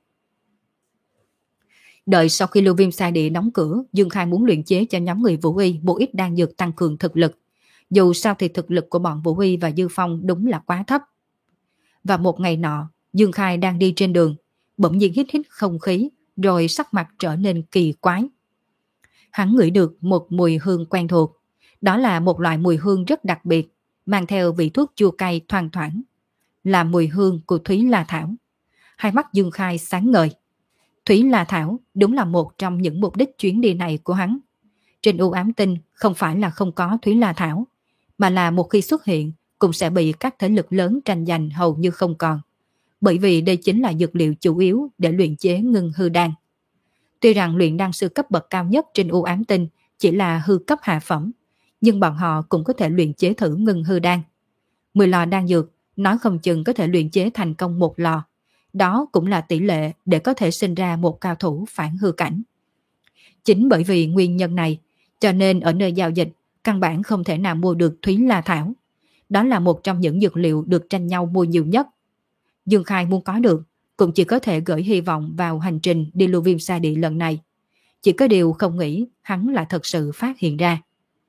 Đợi sau khi Lưu Viêm Sa Địa đóng cửa, Dương Khai muốn luyện chế cho nhóm người Vũ Y một ít đan dược tăng cường thực lực. Dù sao thì thực lực của bọn Vũ Y và Dư Phong đúng là quá thấp. Và một ngày nọ, Dương Khai đang đi trên đường, bỗng nhiên hít hít không khí, rồi sắc mặt trở nên kỳ quái. Hắn ngửi được một mùi hương quen thuộc. Đó là một loại mùi hương rất đặc biệt, mang theo vị thuốc chua cay thoang thoảng. Là mùi hương của Thúy La Thảo. Hai mắt Dương Khai sáng ngời. Thúy La Thảo đúng là một trong những mục đích chuyến đi này của hắn. Trên u ám tinh không phải là không có Thúy La Thảo, mà là một khi xuất hiện cũng sẽ bị các thế lực lớn tranh giành hầu như không còn. Bởi vì đây chính là dược liệu chủ yếu để luyện chế ngưng hư đan. Tuy rằng luyện đan sư cấp bậc cao nhất trên u ám tinh chỉ là hư cấp hạ phẩm, nhưng bọn họ cũng có thể luyện chế thử ngưng hư đan. Mười lò đan dược, nói không chừng có thể luyện chế thành công một lò. Đó cũng là tỷ lệ để có thể sinh ra một cao thủ phản hư cảnh. Chính bởi vì nguyên nhân này, cho nên ở nơi giao dịch, căn bản không thể nào mua được Thúy La Thảo. Đó là một trong những dược liệu được tranh nhau mua nhiều nhất. Dương Khai muốn có được, cũng chỉ có thể gửi hy vọng vào hành trình đi Lưu Viêm Sa Địa lần này. Chỉ có điều không nghĩ hắn là thật sự phát hiện ra.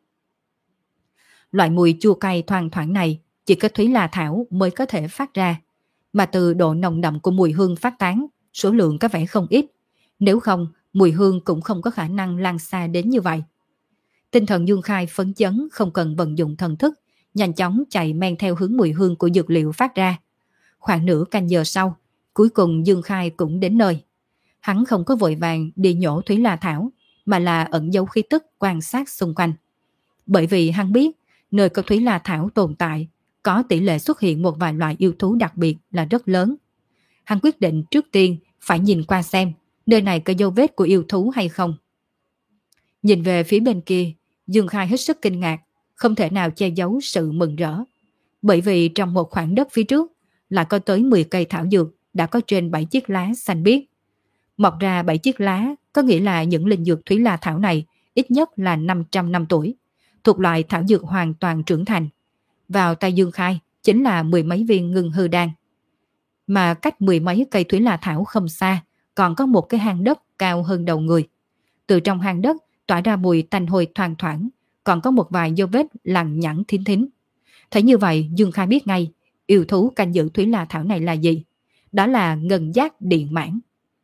Loại mùi chua cay thoang thoảng này chỉ có Thúy La Thảo mới có thể phát ra. Mà từ độ nồng đậm của mùi hương phát tán, số lượng có vẻ không ít. Nếu không, mùi hương cũng không có khả năng lan xa đến như vậy. Tinh thần Dương Khai phấn chấn, không cần vận dụng thần thức, nhanh chóng chạy men theo hướng mùi hương của dược liệu phát ra. Khoảng nửa canh giờ sau, cuối cùng Dương Khai cũng đến nơi. Hắn không có vội vàng đi nhổ Thúy La Thảo, mà là ẩn giấu khí tức quan sát xung quanh. Bởi vì hắn biết, nơi có Thúy La Thảo tồn tại, có tỷ lệ xuất hiện một vài loại yêu thú đặc biệt là rất lớn. Hắn quyết định trước tiên phải nhìn qua xem nơi này có dấu vết của yêu thú hay không. Nhìn về phía bên kia, Dương Khai hết sức kinh ngạc, không thể nào che giấu sự mừng rỡ. Bởi vì trong một khoảng đất phía trước là có tới mười cây thảo dược đã có trên bảy chiếc lá xanh biếc. Mọc ra bảy chiếc lá có nghĩa là những linh dược Thúy La Thảo này ít nhất là năm trăm năm tuổi, thuộc loại thảo dược hoàn toàn trưởng thành. Vào tay Dương Khai chính là mười mấy viên ngưng hư đan. Mà cách mười mấy cây Thúy La Thảo không xa, còn có một cái hang đất cao hơn đầu người. Từ trong hang đất tỏa ra mùi tanh hôi thoang thoảng, còn có một vài dấu vết lằng nhẵn thín thín. Thấy như vậy, Dương Khai biết ngay, yêu thú canh giữ Thúy La Thảo này là gì? Đó là ngân giác điện mãn.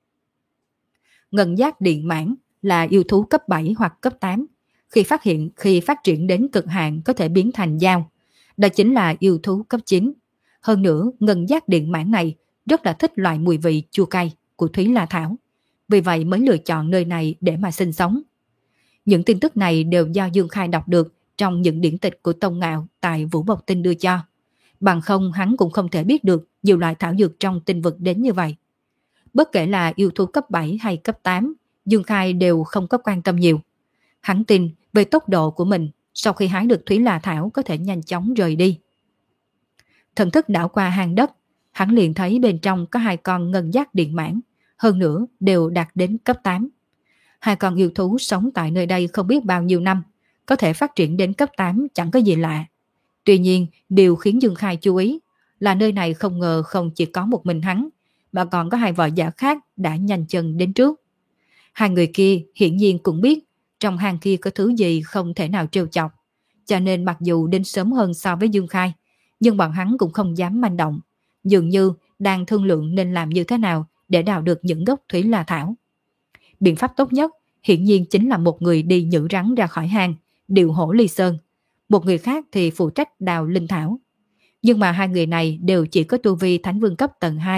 Ngân giác điện mãn là yêu thú cấp bảy hoặc cấp tám. Khi phát hiện, khi phát triển đến cực hạn có thể biến thành dao. Đó chính là yêu thú cấp chín. Hơn nữa, ngân giác điện mãn này rất là thích loại mùi vị chua cay của Thúy La Thảo. Vì vậy mới lựa chọn nơi này để mà sinh sống. Những tin tức này đều do Dương Khai đọc được trong những điển tịch của Tông Ngạo tại Vũ Bộc Tinh đưa cho. Bằng không hắn cũng không thể biết được nhiều loại thảo dược trong tinh vực đến như vậy. Bất kể là yêu thú cấp bảy hay cấp tám, Dương Khai đều không có quan tâm nhiều. Hắn tin về tốc độ của mình, sau khi hái được Thúy La Thảo có thể nhanh chóng rời đi. Thần thức đảo qua hang đất, hắn liền thấy bên trong có hai con ngân giác điện mãn, hơn nữa đều đạt đến cấp tám. Hai con yêu thú sống tại nơi đây không biết bao nhiêu năm, có thể phát triển đến cấp tám chẳng có gì lạ. Tuy nhiên, điều khiến Dương Khai chú ý là nơi này không ngờ không chỉ có một mình hắn, mà còn có hai võ giả khác đã nhanh chân đến trước. Hai người kia hiển nhiên cũng biết trong hang kia có thứ gì không thể nào trêu chọc, cho nên mặc dù đến sớm hơn so với Dương Khai, nhưng bọn hắn cũng không dám manh động, dường như đang thương lượng nên làm như thế nào để đào được những gốc Thúy La Thảo. Biện pháp tốt nhất hiển nhiên chính là một người đi nhử rắn ra khỏi hang, điều hổ ly sơn, một người khác thì phụ trách đào linh thảo. Nhưng mà hai người này đều chỉ có tu vi Thánh Vương cấp tầng hai,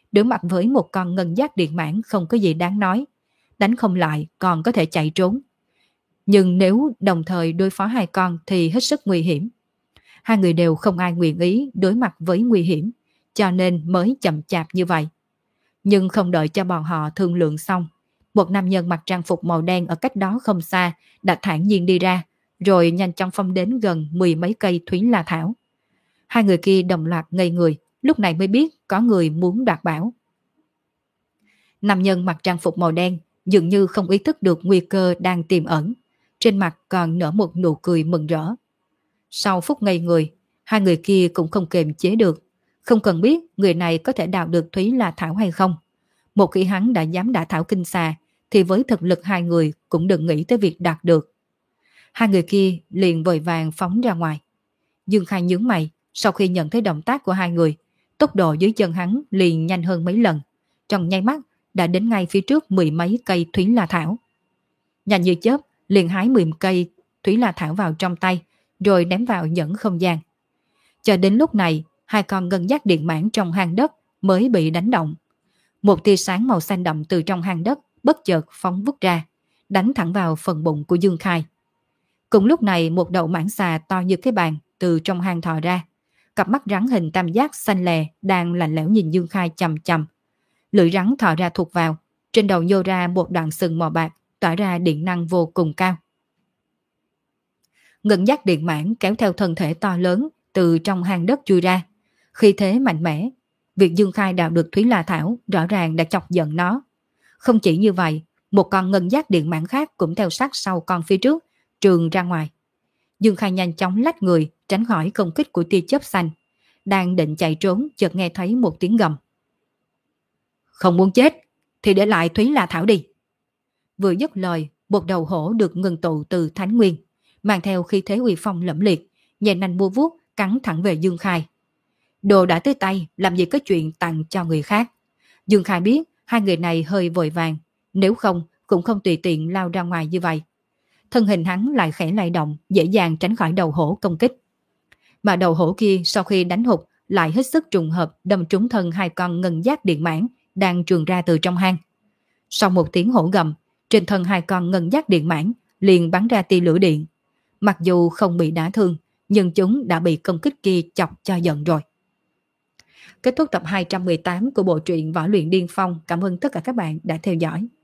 đối mặt với một con ngân giác điện mãn không có gì đáng nói, đánh không lại còn có thể chạy trốn. Nhưng nếu đồng thời đối phó hai con thì hết sức nguy hiểm. Hai người đều không ai nguyện ý đối mặt với nguy hiểm, cho nên mới chậm chạp như vậy. Nhưng không đợi cho bọn họ thương lượng xong, một nam nhân mặc trang phục màu đen ở cách đó không xa đã thản nhiên đi ra, rồi nhanh chóng phóng đến gần mười mấy cây Thúy La Thảo. Hai người kia đồng loạt ngây người, lúc này mới biết có người muốn đoạt bảo. Nam nhân mặc trang phục màu đen dường như không ý thức được nguy cơ đang tiềm ẩn, trên mặt còn nở một nụ cười mừng rỡ. Sau phút ngây người, hai người kia cũng không kiềm chế được, không cần biết người này có thể đào được Thúy La Thảo hay không. Một khi hắn đã dám đả thảo kinh xà, thì với thực lực hai người cũng đừng nghĩ tới việc đạt được. Hai người kia liền vội vàng phóng ra ngoài. Dương Khai nhướng mày, sau khi nhận thấy động tác của hai người, tốc độ dưới chân hắn liền nhanh hơn mấy lần, trong nháy mắt đã đến ngay phía trước mười mấy cây Thúy La Thảo. Nhanh như chớp, liền hái mười cây Thúy La Thảo vào trong tay, rồi ném vào nhẫn không gian. Cho đến lúc này, hai con ngân giác điện mãn trong hang đất mới bị đánh động. Một tia sáng màu xanh đậm từ trong hang đất bất chợt phóng vút ra, đánh thẳng vào phần bụng của Dương Khai. Cùng lúc này, một đầu mãng xà to như cái bàn từ trong hang thò ra, cặp mắt rắn hình tam giác xanh lè đang lạnh lẽo nhìn Dương Khai chằm chằm. Lưỡi rắn thò ra thụt vào, trên đầu nhô ra một đoạn sừng màu bạc tỏa ra điện năng vô cùng cao. Ngân giác điện mãn kéo theo thân thể to lớn từ trong hang đất chui ra, khí thế mạnh mẽ. Việc Dương Khai đào được Thúy La Thảo rõ ràng đã chọc giận nó. Không chỉ như vậy, một con ngân giác điện mãn khác cũng theo sát sau con phía trước, trường ra ngoài. Dương Khai nhanh chóng lách người tránh khỏi công kích của tia chớp xanh. Đang định chạy trốn, chợt nghe thấy một tiếng gầm. Không muốn chết thì để lại Thúy La Thảo đi. Vừa dứt lời, một đầu hổ được ngưng tụ từ Thánh Nguyên, mang theo khí thế uy phong lẫm liệt, nhẹ nanh mua vuốt cắn thẳng về Dương Khai. Đồ đã tới tay, làm gì có chuyện tặng cho người khác. Dương Khai biết hai người này hơi vội vàng, nếu không cũng không tùy tiện lao ra ngoài như vậy. Thân hình hắn lại khẽ lay động, dễ dàng tránh khỏi đầu hổ công kích. Mà đầu hổ kia sau khi đánh hụt lại hết sức trùng hợp đâm trúng thân hai con ngân giác điện mãn đang trường ra từ trong hang. Sau một tiếng hổ gầm, trên thân hai con ngân giác điện mãn liền bắn ra tia lửa điện. Mặc dù không bị đả thương, nhưng chúng đã bị công kích kia chọc cho giận rồi. Kết thúc tập hai trăm mười tám của bộ truyện Võ Luyện Điên Phong. Cảm ơn tất cả các bạn đã theo dõi.